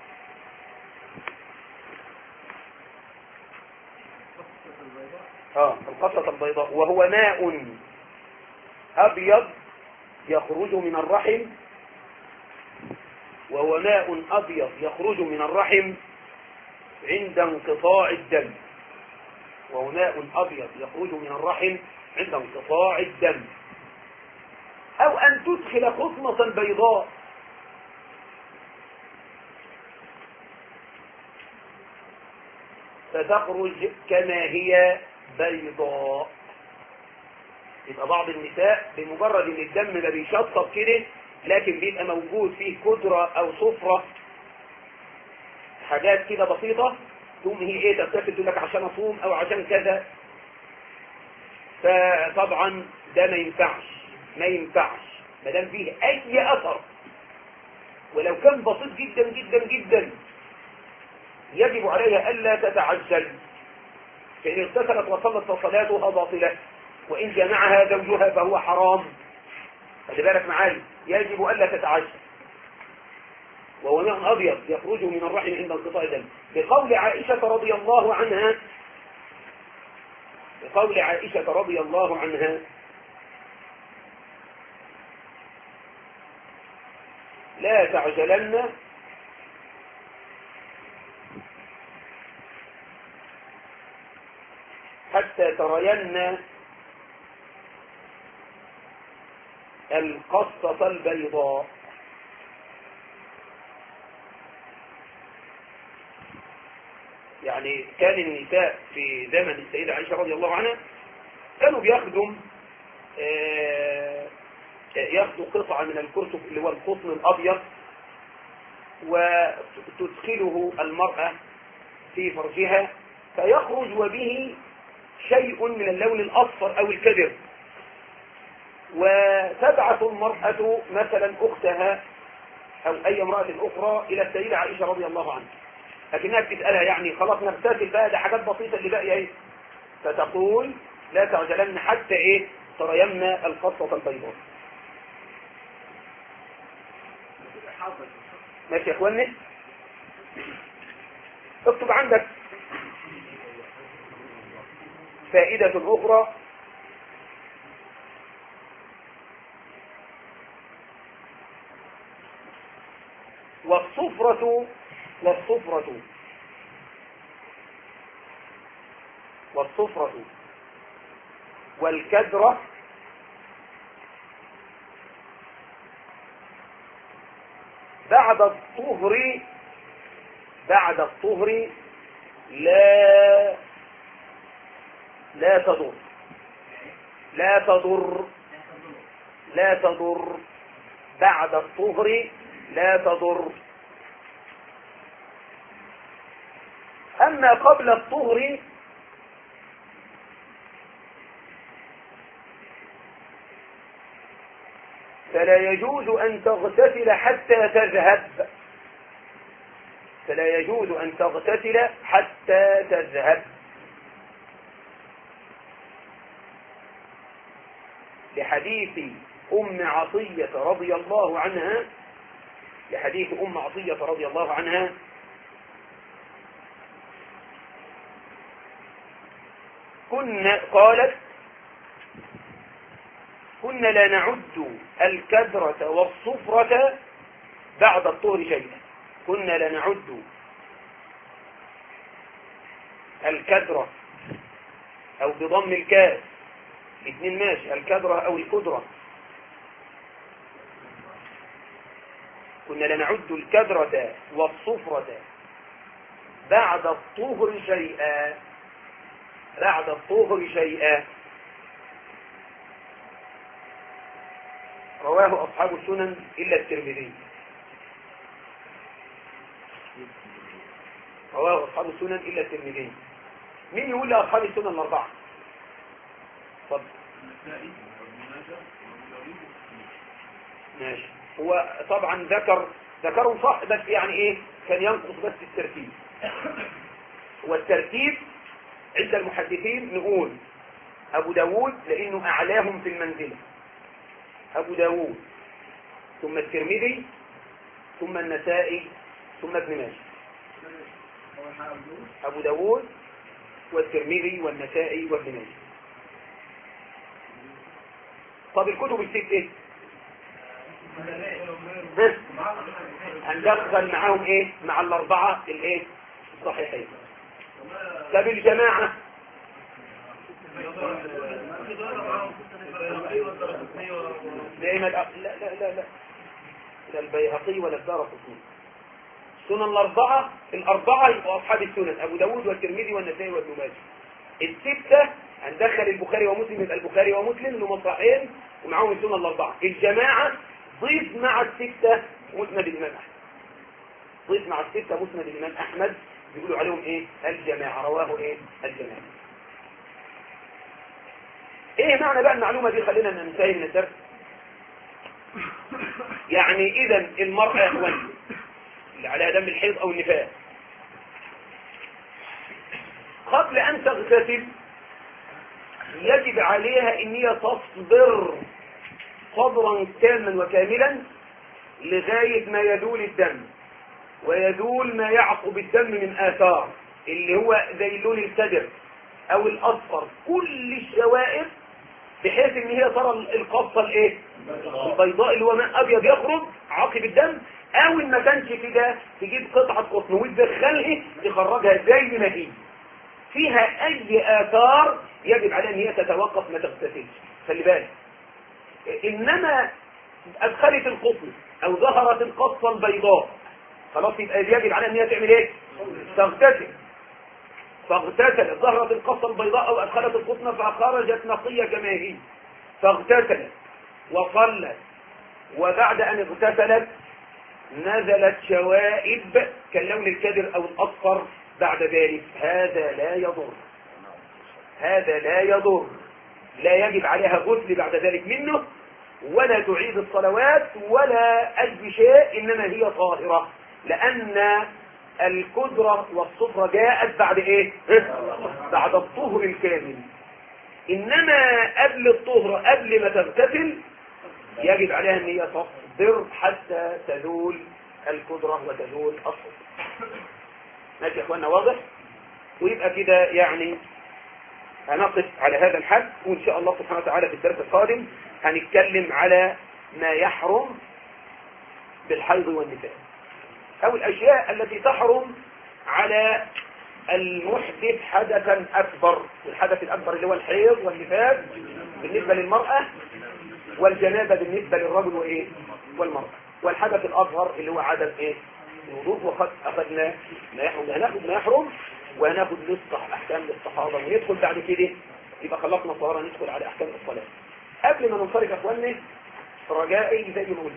اه القصة البيضاء وهو ماء أبيض يخرج من الرحم وهو ماء أبيض يخرج من الرحم عند انقطاع الدم وهو ماء أبيض يخرج من الرحم عند انقطاع الدم، أو أن تدخل خصمة بيضاء فتخرج كما هي بيضاء. يبقى بعض النساء بمجرد ان الدم ده بيشطب كده لكن بيبقى موجود فيه كدرة او صفرة حاجات كده بسيطة، تقوم هي ايه تغتسل تقول لك عشان اصوم او عشان كذا، فطبعا ده ما ينفعش ما ينفعش ما دام فيه اي اثر ولو كان بسيط جدا جدا جدا يجب عليها الا تتعجل، فان اغتسلت وصلت فصلاتها باطلة، وإن جمعها زوجها فهو حرام. خلي بالك معايا، يجب ألا تتعجل. وهو ماء أبيض يخرج من الرحم عند انقطاع الدم، بقول عائشة رضي الله عنها بقول عائشة رضي الله عنها لا تعجلن حتى ترين القصة البيضاء. يعني كان النساء في زمن السيدة عائشة رضي الله عنها كانوا بياخدوا ياخدوا قطعة من الكرسف اللي هو القطن الأبيض وتدخله المرأة في فرجها فيخرج وبه شيء من اللون الأصفر أو الكدر، وتبعث المرأة مثلا أختها أو أي امرأة أخرى إلى السيدة عائشة رضي الله عنها، لكنها بتسألها يعني خلاص نغتسل بقى، ده حاجات بسيطة اللي باقية ايه، فتقول لا تعجلن حتى ايه ترين القصة البيضاء. ماشي يا اخواني، اكتب عندك فائدة أخرى: والصفرة والصفرة والصفرة والكدرة بعد الطهر بعد الطهر لا لا تضر لا تضر لا تضر بعد الطهر لا تضر. أما قبل الطهر فلا يجوز أن تغتسل حتى تذهب فلا يجوز أن تغتسل حتى تذهب، لحديث أم عطية رضي الله عنها لحديث أم عطية رضي الله عنها كنا قالت كنا لا نعد الكدرة والصفرة بعد الطهر شيئا. كنا لا نعد الكدرة أو بضم الكاف، اثنين ماشي، الكدرة أو الكدرة. كنا لا نعد الكدرة والصفرة بعد الطهر شيئا بعد الطهر شيئا رواه أصحاب السنن إلا الترمذي. رواه أصحاب السنن إلا الترمذي. مين يقول لأصحاب السنن الأربعة؟ اتفضل. ماشي. هو طبعا ذكر ذكروا صح، بس يعني ايه كان ينقص بس الترتيب. والترتيب عند المحدثين نقول أبو داود لأنه أعلاهم في المنزلة، أبو داود ثم الترمذي ثم النسائي ثم ابن ماجه. أبو داود والترمذي والنسائي وابن ماجه. طب الكتب الست ايه؟ هندخل معاهم ايه؟ مع الأربعة الايه؟ الصحيحين. طب الجماعة دائما لا لا لا لا لا البيهقي ولا الدارقطني. السنن الأربعة الأربعة يبقوا أصحاب السنن، أبو داود والترمذي والنسائي وابن ماجه. الستة هندخل البخاري ومسلم، يبقى البخاري ومسلم اللي هم صحيحين ومعاهم السنن الأربعة. الجماعة ضيف مع الستة مسند الإمام أحمد. ضيف مع الستة مسند الإمام أحمد بيقولوا عليهم إيه؟ الجماعة. رواه إيه؟ الجماعة. إيه معنى بقى المعلومة دي؟ خلينا ننتهي من الدرس. يعني إذا المرأة يا إخواني اللي عليها دم الحيض أو النفاس قبل أن تغتسل يجب عليها إن هي تصبر صبرا تاما وكاملا لغاية ما يذول الدم ويذول ما يعقب الدم من آثار اللي هو زي لون الكدر أو الأصفر، كل الشوائب، بحيث إن هي ترى القصة الإيه؟ البيضاء اللي هو ماء أبيض يخرج عقب الدم، أو إن ما كانش كده تجيب قطعة قطن وتدخلها تخرجها زي ما هي فيها أي آثار يجب عليها إن هي تتوقف ما تغتسلش. خلي بالك، إنما أدخلت القطن أو ظهرت القصة البيضاء خلاص يبقى يجب عليها إن هي تعمل إيه؟ تغتسل. فاغتسلت، ظهرت القصة البيضاء أو أدخلت القطن فخرجت نقية كما هي، فاغتسلت وصلت، وبعد أن اغتسلت نزلت شوائب كاللون الكدر أو الأصفر بعد ذلك، هذا لا يضر هذا لا يضر لا يجب عليها غسل بعد ذلك منه، ولا تعيد الصلوات ولا أي شيء، إنما هي طاهرة، لأن الكدرة والصفرة جاءت بعد إيه؟ بعد الطهر الكامل. إنما قبل الطهر قبل ما تغتسل يجب عليها أن هي تصبر حتى تزول الكدرة وتزول الصفرة. ماشي يا أخوانا؟ واضح؟ ويبقى كده يعني هنقف على هذا الحد، وإن شاء الله سبحانه وتعالى في الدرس القادم هنتكلم على ما يحرم بالحيض والنفاس، أو الأشياء التي تحرم على المحدث حدثا أكبر. والحدث الأكبر اللي هو الحيض والنفاس بالنسبة للمرأة، والجنابة بالنسبة للرجل وإيه؟ والمرأة. والحدث الأصغر اللي هو عدم إيه؟ الوضوء. وقد أخذنا ما يحرم، هناخد ما يحرم وهناخد نصح أحكام للصحابة، وندخل بعد كده يبقى خلصنا صورة ندخل على أحكام الصلاة. قبل ما ننصرف يا أخواني رجائي زي ما قلت،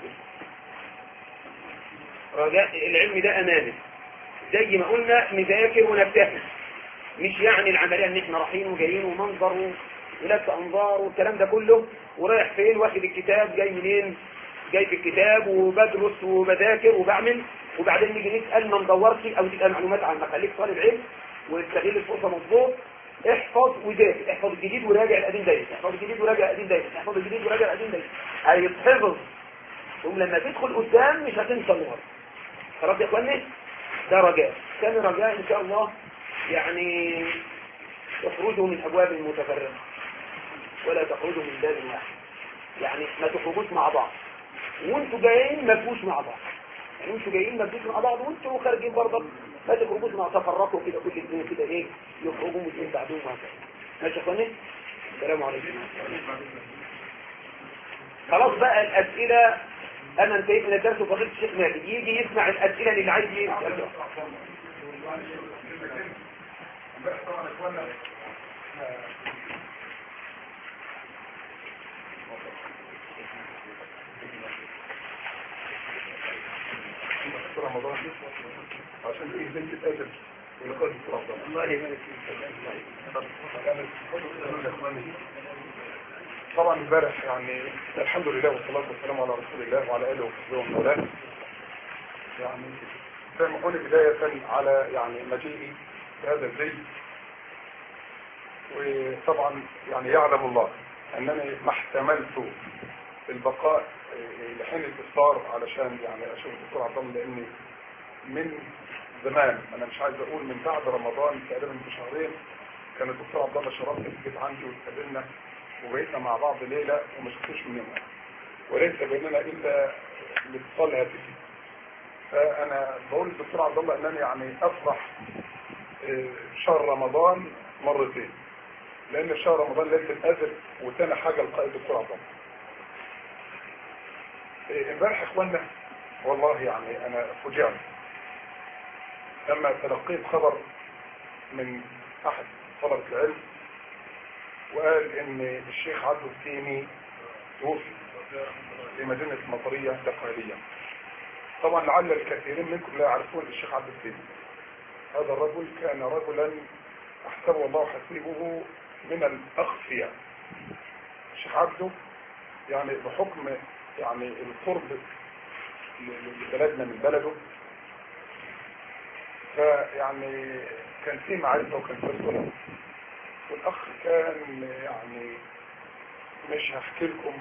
رجاء العلم ده أمانة، زي ما قلنا نذاكر ونبتهل، مش يعني العملية ان احنا رايحين وجايين ومنظر ولبس انظار والكلام ده كله، ورايح فين واخد الكتاب جاي منين جايب الكتاب وبدرس وبذاكر وبعمل، وبعدين نيجي نسال ما ندورش او تبقى معلومات عامه. خليك طالب علم واستغل الفرصه مظبوط، احفظ وذاكر، احفظ الجديد وراجع القديم دايما، احفظ الجديد وراجع القديم دايما، احفظ الجديد وراجع القديم دايما، هيتحفظ. ولما تدخل قدام مش هتنسى الورق. خلاص يا اخواني؟ ده رجاء. ثاني رجاء ان شاء الله يعني اخرجوا من ابواب متفرقه ولا تخرجوا من باب واحد. يعني ما تخرجوش مع بعض وانتوا جايين ما تجوش مع بعض، يعني انتوا جايين ما تجوش مع بعض وانتوا خارجين برضه ما تخرجوش مع تفرقوا كده كل اثنين كده ايه يخرجوا من بعدهم وهكذا. ماشي يا اخواني؟ السلام عليكم. خلاص بقى الاسئله انا انتهيت من الدرس وفضلت الشيخ ماجد يجي يسمع الاسئله اللي عايز يسالها. طبعا اخوانا رمضان عشان ايه بنت الادب ولقاء الدكتور الله يبارك فيك. طبعا امبارح يعني الحمد لله والصلاه والسلام على رسول الله وعلى اله وصحبه ومن والاه. يعني سامحوني بدايه على يعني مجيئي بهذا الزي، وطبعا يعني يعلم الله انني ما احتملت البقاء لحين الافطار علشان يعني اشوف الدكتور عبد الله، لاني من زمان انا مش عايز اقول من بعد رمضان تقريبا بشهرين كان الدكتور عبد الله شرفني في البيت عندي واتقابلنا وبقينا مع بعض ليله وما شفتوش من يومها، وليس بيننا الا الاتصال هاتفي. فانا بقول للدكتور عبد الله انني يعني افرح شهر رمضان مرتين، لان شهر رمضان ليله القدر وثاني حاجه لقاء الدكتور عبد الله. امبارح اخوانا والله يعني انا فوجئت لما تلقيت خبر من احد طلبه العلم وقال ان الشيخ عبد التيمي توفي في مدينه المطريه التقليديه. طبعا لعل الكثيرين منكم لا يعرفون الشيخ عبد التيمي. هذا الرجل كان رجلا احسبه الله حسيبه من الاخفياء. الشيخ عبده يعني بحكم يعني القرب لبلدنا من بلده، فيعني كان في معرفه وكان في صله، والاخ كان يعني مش هحكي لكم،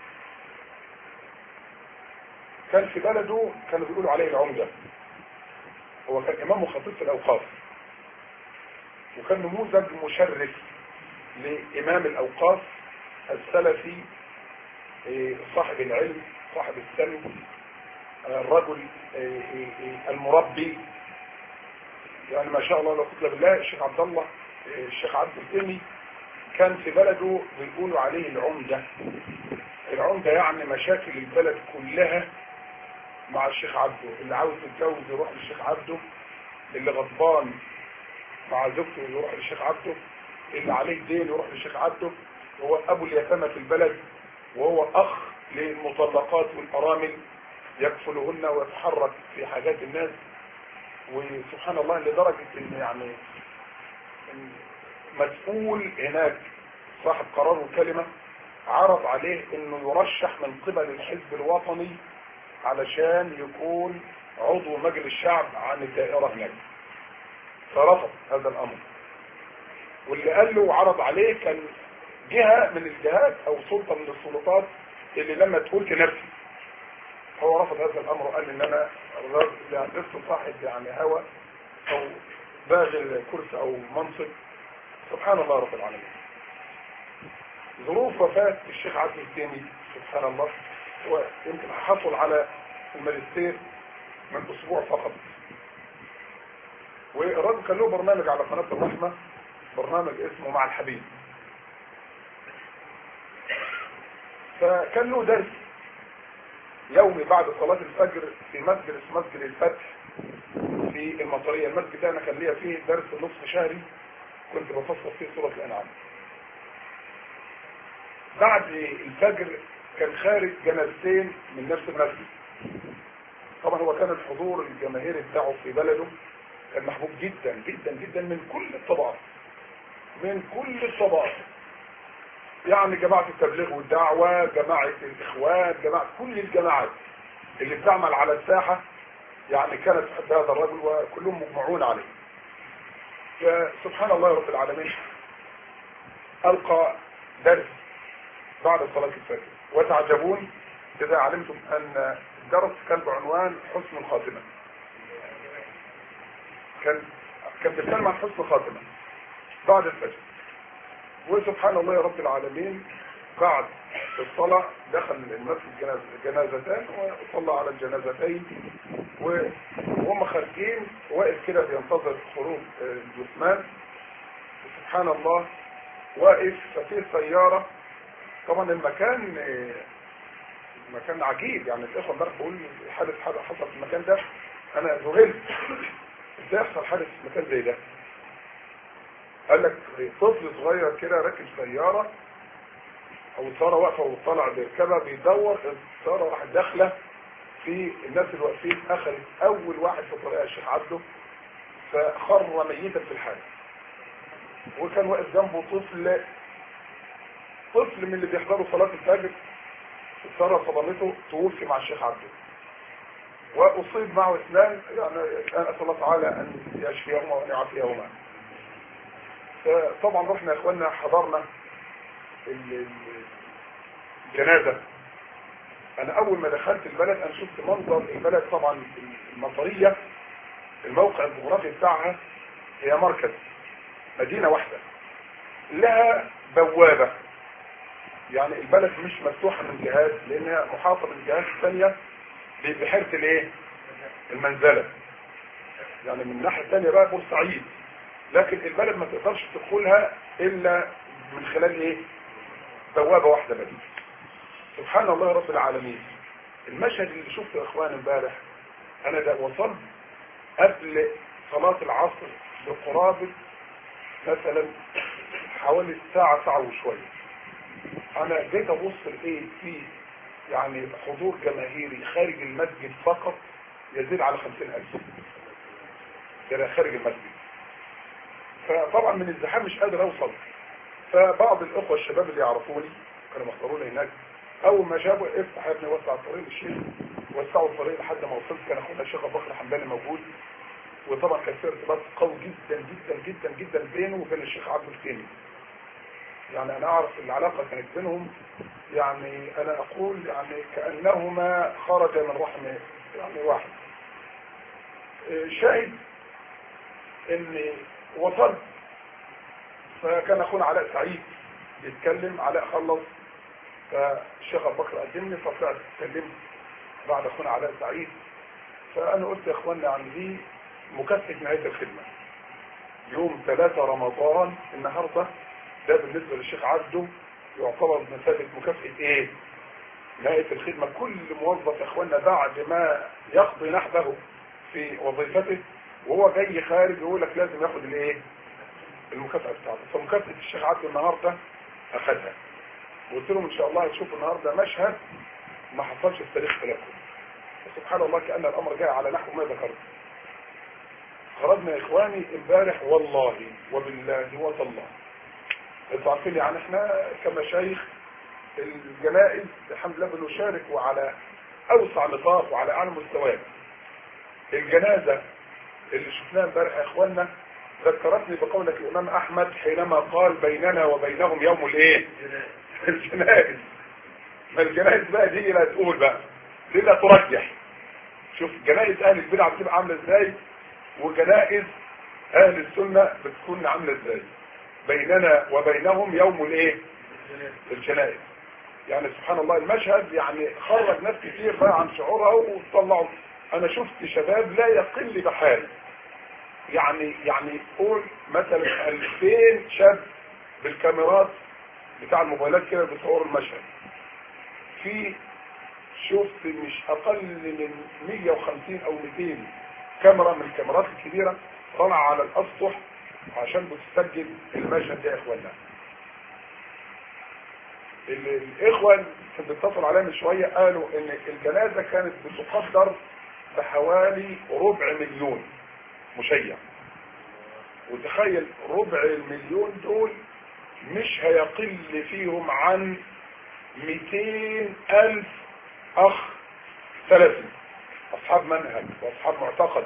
كان في بلده كانوا بيقولوا عليه العمده. هو كان امام وخطيب في الاوقاف، وكان نموذج مشرف لامام الاوقاف السلفي صاحب العلم صاحب السلم الرجل المربي. يعني ما شاء الله لا قوه الا بالله. الشيخ عبد الله الشيخ عبد التيمي كان في بلده بيقولوا عليه العمده. العمده يعني مشاكل البلد كلها مع الشيخ عبده، اللي عاوز يتجوز يروح للشيخ عبده، اللي غضبان مع زوجته يروح للشيخ عبده، اللي عليه دين يروح للشيخ عبده. هو ابو اليتامى في البلد، وهو اخ للمطلقات والارامل يكفلهن ويتحرك في حاجات الناس. وسبحان الله لدرجه ان يعني مسؤول هناك صاحب قرار وكلمه عرض عليه انه يرشح من قبل الحزب الوطني علشان يكون عضو مجلس الشعب عن الدائره هناك، فرفض هذا الامر. واللي قال له وعرض عليه كان جهه من الجهات او سلطه من السلطات اللي لما تقول تنفذ. هو رفض هذا الامر وقال ان انا لست صاحب يعني هوى او باغي كرسي او منصب. سبحان الله رب العالمين. ظروف وفاه الشيخ عبد التيمي سبحان الله، هو يمكن حصل على الماجستير من اسبوع فقط، والراجل كان له برنامج على قناه الرحمه، برنامج اسمه مع الحبيب. فكان له درس يومي بعد صلاه الفجر في مسجد اسمه مسجد الفتح في المطريه. المسجد ده انا كان ليا فيه درس نصف شهري كنت بفصل فيه سوره الانعام. بعد الفجر كان خارج جنازتين من نفس المسجد. طبعا هو كان الحضور الجماهيري بتاعه في بلده كان محبوب جدا جدا جدا من كل الطبقات، من كل الطبقات. يعني جماعة التبليغ والدعوة، جماعة الإخوان، جماعة كل الجماعات اللي بتعمل على الساحة يعني كانت تحب هذا الرجل وكلهم مجمعون عليه. فسبحان الله رب العالمين ألقى درس بعد صلاة الفجر، وتعجبون إذا علمتم أن الدرس كان بعنوان حسن الخاتمة. كان كان بيتكلم عن حسن الخاتمة بعد الفجر. وسبحان الله يا رب العالمين بعد الصلاة دخل المسجد جنازتان وصلى على الجنازتين، وهم خارجين واقف كده بينتظر خروج الجثمان. سبحان الله واقف ففي سيارة. طبعا المكان مكان عجيب، يعني الاخوه امبارح بيقول حادث حصل في المكان ده، انا ذهلت ازاي يحصل حادث في مكان زي ده. قال لك طفل صغير كده راكب سياره او سياره واقفه وطالع بيركبها بيدور، السياره راحت داخله في الناس اللي واقفين، اخذت اول واحد في طريق الشيخ عبده فخر ميتا في الحادث. وكان واقف جنبه طفل طفل من اللي بيحضروا صلاه الفجر، السياره صدمته توفي مع الشيخ عبده، واصيب معه اثنان، يعني انا اسال الله تعالى ان يشفيهما وان يعافيهما. طبعا رحنا يا اخواننا حضرنا الجنازه. انا اول ما دخلت البلد انا شفت منظر البلد. طبعا المطريه الموقع الجغرافي بتاعها هي مركز مدينه واحده لها بوابه، يعني البلد مش مفتوحه من جهات لانها محاطه بالجهات الثانيه ببحيره الايه؟ المنزله. يعني من الناحيه الثانيه بقى بورسعيد، لكن البلد ما تقدرش تدخلها الا من خلال ايه؟ بوابه واحده بس. سبحان الله رب العالمين. المشهد اللي شفته يا اخوان امبارح، انا ده وصلت قبل صلاه العصر بقرابه مثلا حوالي ساعه ساعه وشويه. انا جيت ابص لقيت في يعني حضور جماهيري خارج المسجد فقط يزيد على خمسين ألف كده خارج المسجد. فطبعا من الزحام مش قادر اوصل. فبعض الاخوه الشباب اللي يعرفوني كانوا مختاروني هناك، اول ما جابوا افتح يا ابني وسع الطريق للشيخ، وسعوا الطريق لحد ما وصلت. كان اخونا الشيخ ابو بكر الحمداني موجود، وطبعا كان في ارتباط قوي جدا جدا جدا جدا بينه وبين الشيخ عبد الكريم. يعني انا اعرف العلاقه كانت بينهم، يعني انا اقول يعني كانهما خرج من رحم يعني واحد. شاهد ان وصلت، فكان اخونا علاء سعيد بيتكلم، علاء خلص فالشيخ ابو بكر قدمني فطلعت اتكلمت بعد اخونا علاء سعيد. فانا قلت يا اخوانا يعني دي مكافاه نهايه الخدمه، يوم ثلاثة رمضان النهارده، ده بالنسبه للشيخ عبده يعتبر بمثابه مكافاه ايه؟ نهايه الخدمه. كل موظف يا اخوانا بعد ما يقضي نحبه في وظيفته وهو جاي خارج يقول لك لازم ياخد الايه؟ المكافاه بتاعته. فمكافاه الشيخ عبده النهارده اخذها، وقلت لهم ان شاء الله هتشوفوا النهارده مشهد ما حصلش في تاريخ خلافكم. سبحان الله كأن الامر جاء على نحو ما ذكرت. خرجنا يا اخواني امبارح والله وبالله وتالله، انتوا عارفين يعني احنا كمشايخ الجنائز الحمد لله بنشارك وعلى اوسع نطاق وعلى اعلى مستويات. الجنازه اللي شفناها امبارح يا اخواننا ذكرتني بقولة الامام احمد حينما قال بيننا وبينهم يوم الايه؟ الجنائز. ما الجنائز بقى دي لا تقول بقى دي لا ترجح. شوف جنائز اهل البدع بتبقى عامله ازاي وجنائز اهل السنه بتكون عامله ازاي. بيننا وبينهم يوم الايه؟ الجنائز. يعني سبحان الله المشهد يعني خرج ناس كتير بقى عن شعورها وطلعوا. انا شفت شباب لا يقل بحال، يعني يعني قول مثلا ألفين شاب بالكاميرات بتاع الموبايلات كده بيصوروا المشهد. في شفت مش اقل من مية وخمسين او مئتين كاميرا من الكاميرات الكبيره طالعه على الاسطح عشان بتسجل المشهد ده يا اخوانا. الاخوان كانوا بيتصلوا عليا من شويه قالوا ان الجنازه كانت بتقدر بحوالي ربع مليون مشيع. وتخيل ربع المليون دول مش هيقل فيهم عن مئتين ألف أخ سلفي، أصحاب منهج وأصحاب معتقد.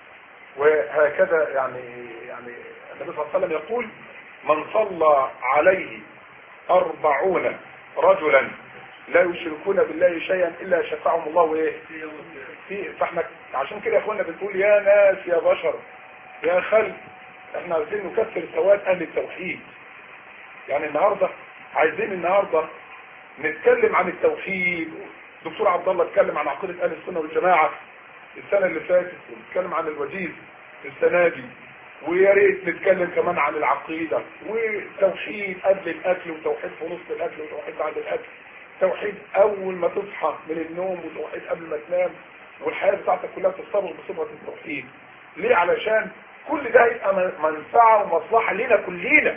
وهكذا يعني يعني النبي صلى الله عليه وسلم يقول: من صلى عليه أربعون رجلا لا يشركون بالله شيئا إلا شفعهم الله إيه فيه. فاحنا عشان كده يا اخوانا بنقول يا ناس يا بشر يا خلق، احنا عايزين نكسر سواد أهل التوحيد. يعني النهاردة عايزين النهاردة نتكلم عن التوحيد. دكتور عبد الله اتكلم عن عقيدة أهل السنة والجماعة السنة اللي فاتت، ونتكلم عن الوجيز السنة دي، ويا ريت نتكلم كمان عن العقيدة وتوحيد قبل الأكل وتوحيد في نص الأكل وتوحيد بعد الأكل، توحيد أول ما تصحى من النوم وتوحيد قبل ما تنام، والحياة بتاعتك كلها تتصبغ بصبغة التوحيد. ليه؟ علشان كل ده يبقى منفعة ومصلحة لنا كلنا.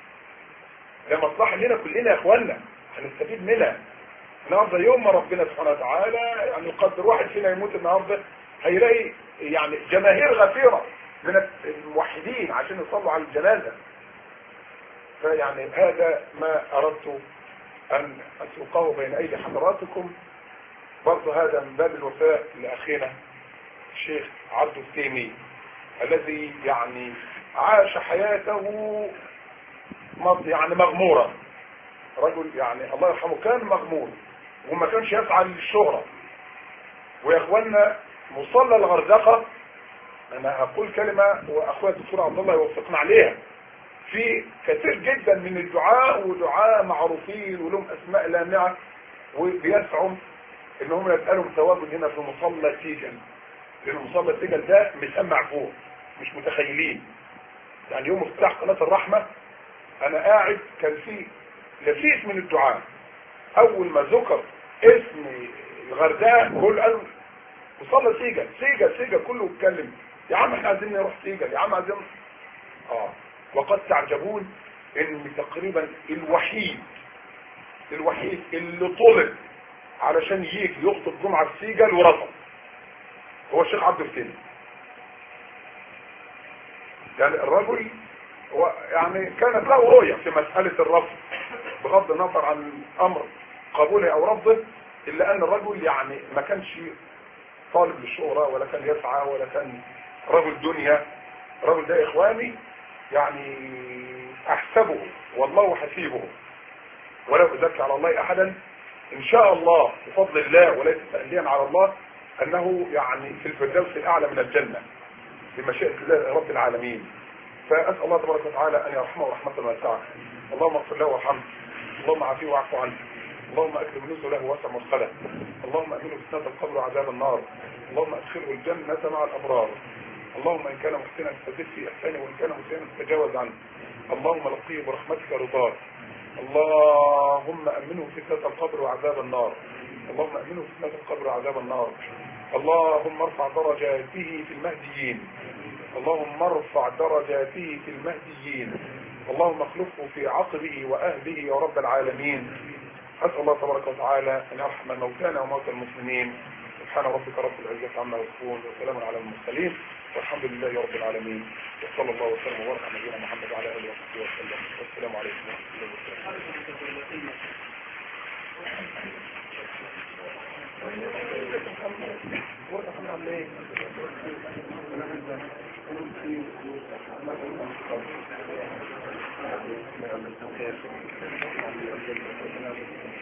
ده مصلحة لنا كلنا يا اخوانا، هنستفيد منها. النهارده يوم ما ربنا سبحانه وتعالى يعني يقدر واحد فينا يموت النهارده، هيلاقي يعني جماهير غفيرة من الموحدين عشان يصلوا على الجنازة. فيعني هذا ما أردت أن أسوقه بين أيدي حضراتكم. برضه هذا من باب الوفاء لأخينا الشيخ عبد التيمي الذي يعني عاش حياته يعني مغمورة. رجل يعني الله يرحمه كان مغمور وما كانش يسعى للشهرة. ويا اخوانا مصلى الغردقة، انا هقول كلمة واخويا الدكتور عبد الله يوفقنا عليها، في كثير جدا من الدعاء ودعاء معروفين ولهم اسماء لامعة وبيسعوا انهم يسألهم تواجد هنا في مصلى سيجل، لان مصلى سيجل ده مسمع فوق مش متخيلين. يعني يوم افتتاح قناة الرحمة انا قاعد كان في لفيف من الدعاء، اول ما ذكر اسم الغردقة هو قال مصلى سيجل سيجل سيجل، كله اتكلم يا عم احنا عايزين نروح سيجل يا عم عايزين. اه وقد تعجبون ان تقريبا الوحيد الوحيد اللي طلب علشان يجي يخطب جمعة في سيجل ورفض هو الشيخ عبد التيمي. يعني الرجل هو يعني كانت له رؤية في مسألة الرفض بغض النظر عن امر قبوله او رفضه، الا ان الرجل يعني ما كانش طالب للشهرة ولا كان يسعى ولا كان رجل دنيا. الرجل ده اخواني يعني احسبه والله حسيبه ولا ازكي على الله احدا، ان شاء الله بفضل الله وليس تأليا على الله انه يعني في الفردوس الاعلى من الجنة بمشيئة الله رب العالمين. فاسأل الله تبارك وتعالى ان يرحمه رحمة واسعة. اللهم اغفر له وارحمه، اللهم عافيه واعف عنه، اللهم اكرم نزله واسع مرسله، اللهم امنه فتنة القبر وعذاب النار، اللهم ادخله الجنة مع الابرار. اللهم ان كان محسنا فزد في احسانه وان كان مسيئا فتجاوز عنه. اللهم لقيه برحمتك رضاك. اللهم امنه فتنة القبر وعذاب النار، اللهم امنه فتنة القبر وعذاب النار. اللهم ارفع درجاته في المهديين، اللهم ارفع درجاته في المهديين، اللهم اخلفه في عقبه واهله يا رب العالمين. اسال الله تبارك وتعالى ان يرحم موتانا وموتى المسلمين. سبحان ربك رب العزة عما يصفون وسلام على المرسلين والحمد لله رب العالمين، وصلى الله وسلم وبارك على نبينا محمد وعلى اله وصحبه وسلم. والسلام عليكم ورحمه الله وبركاته.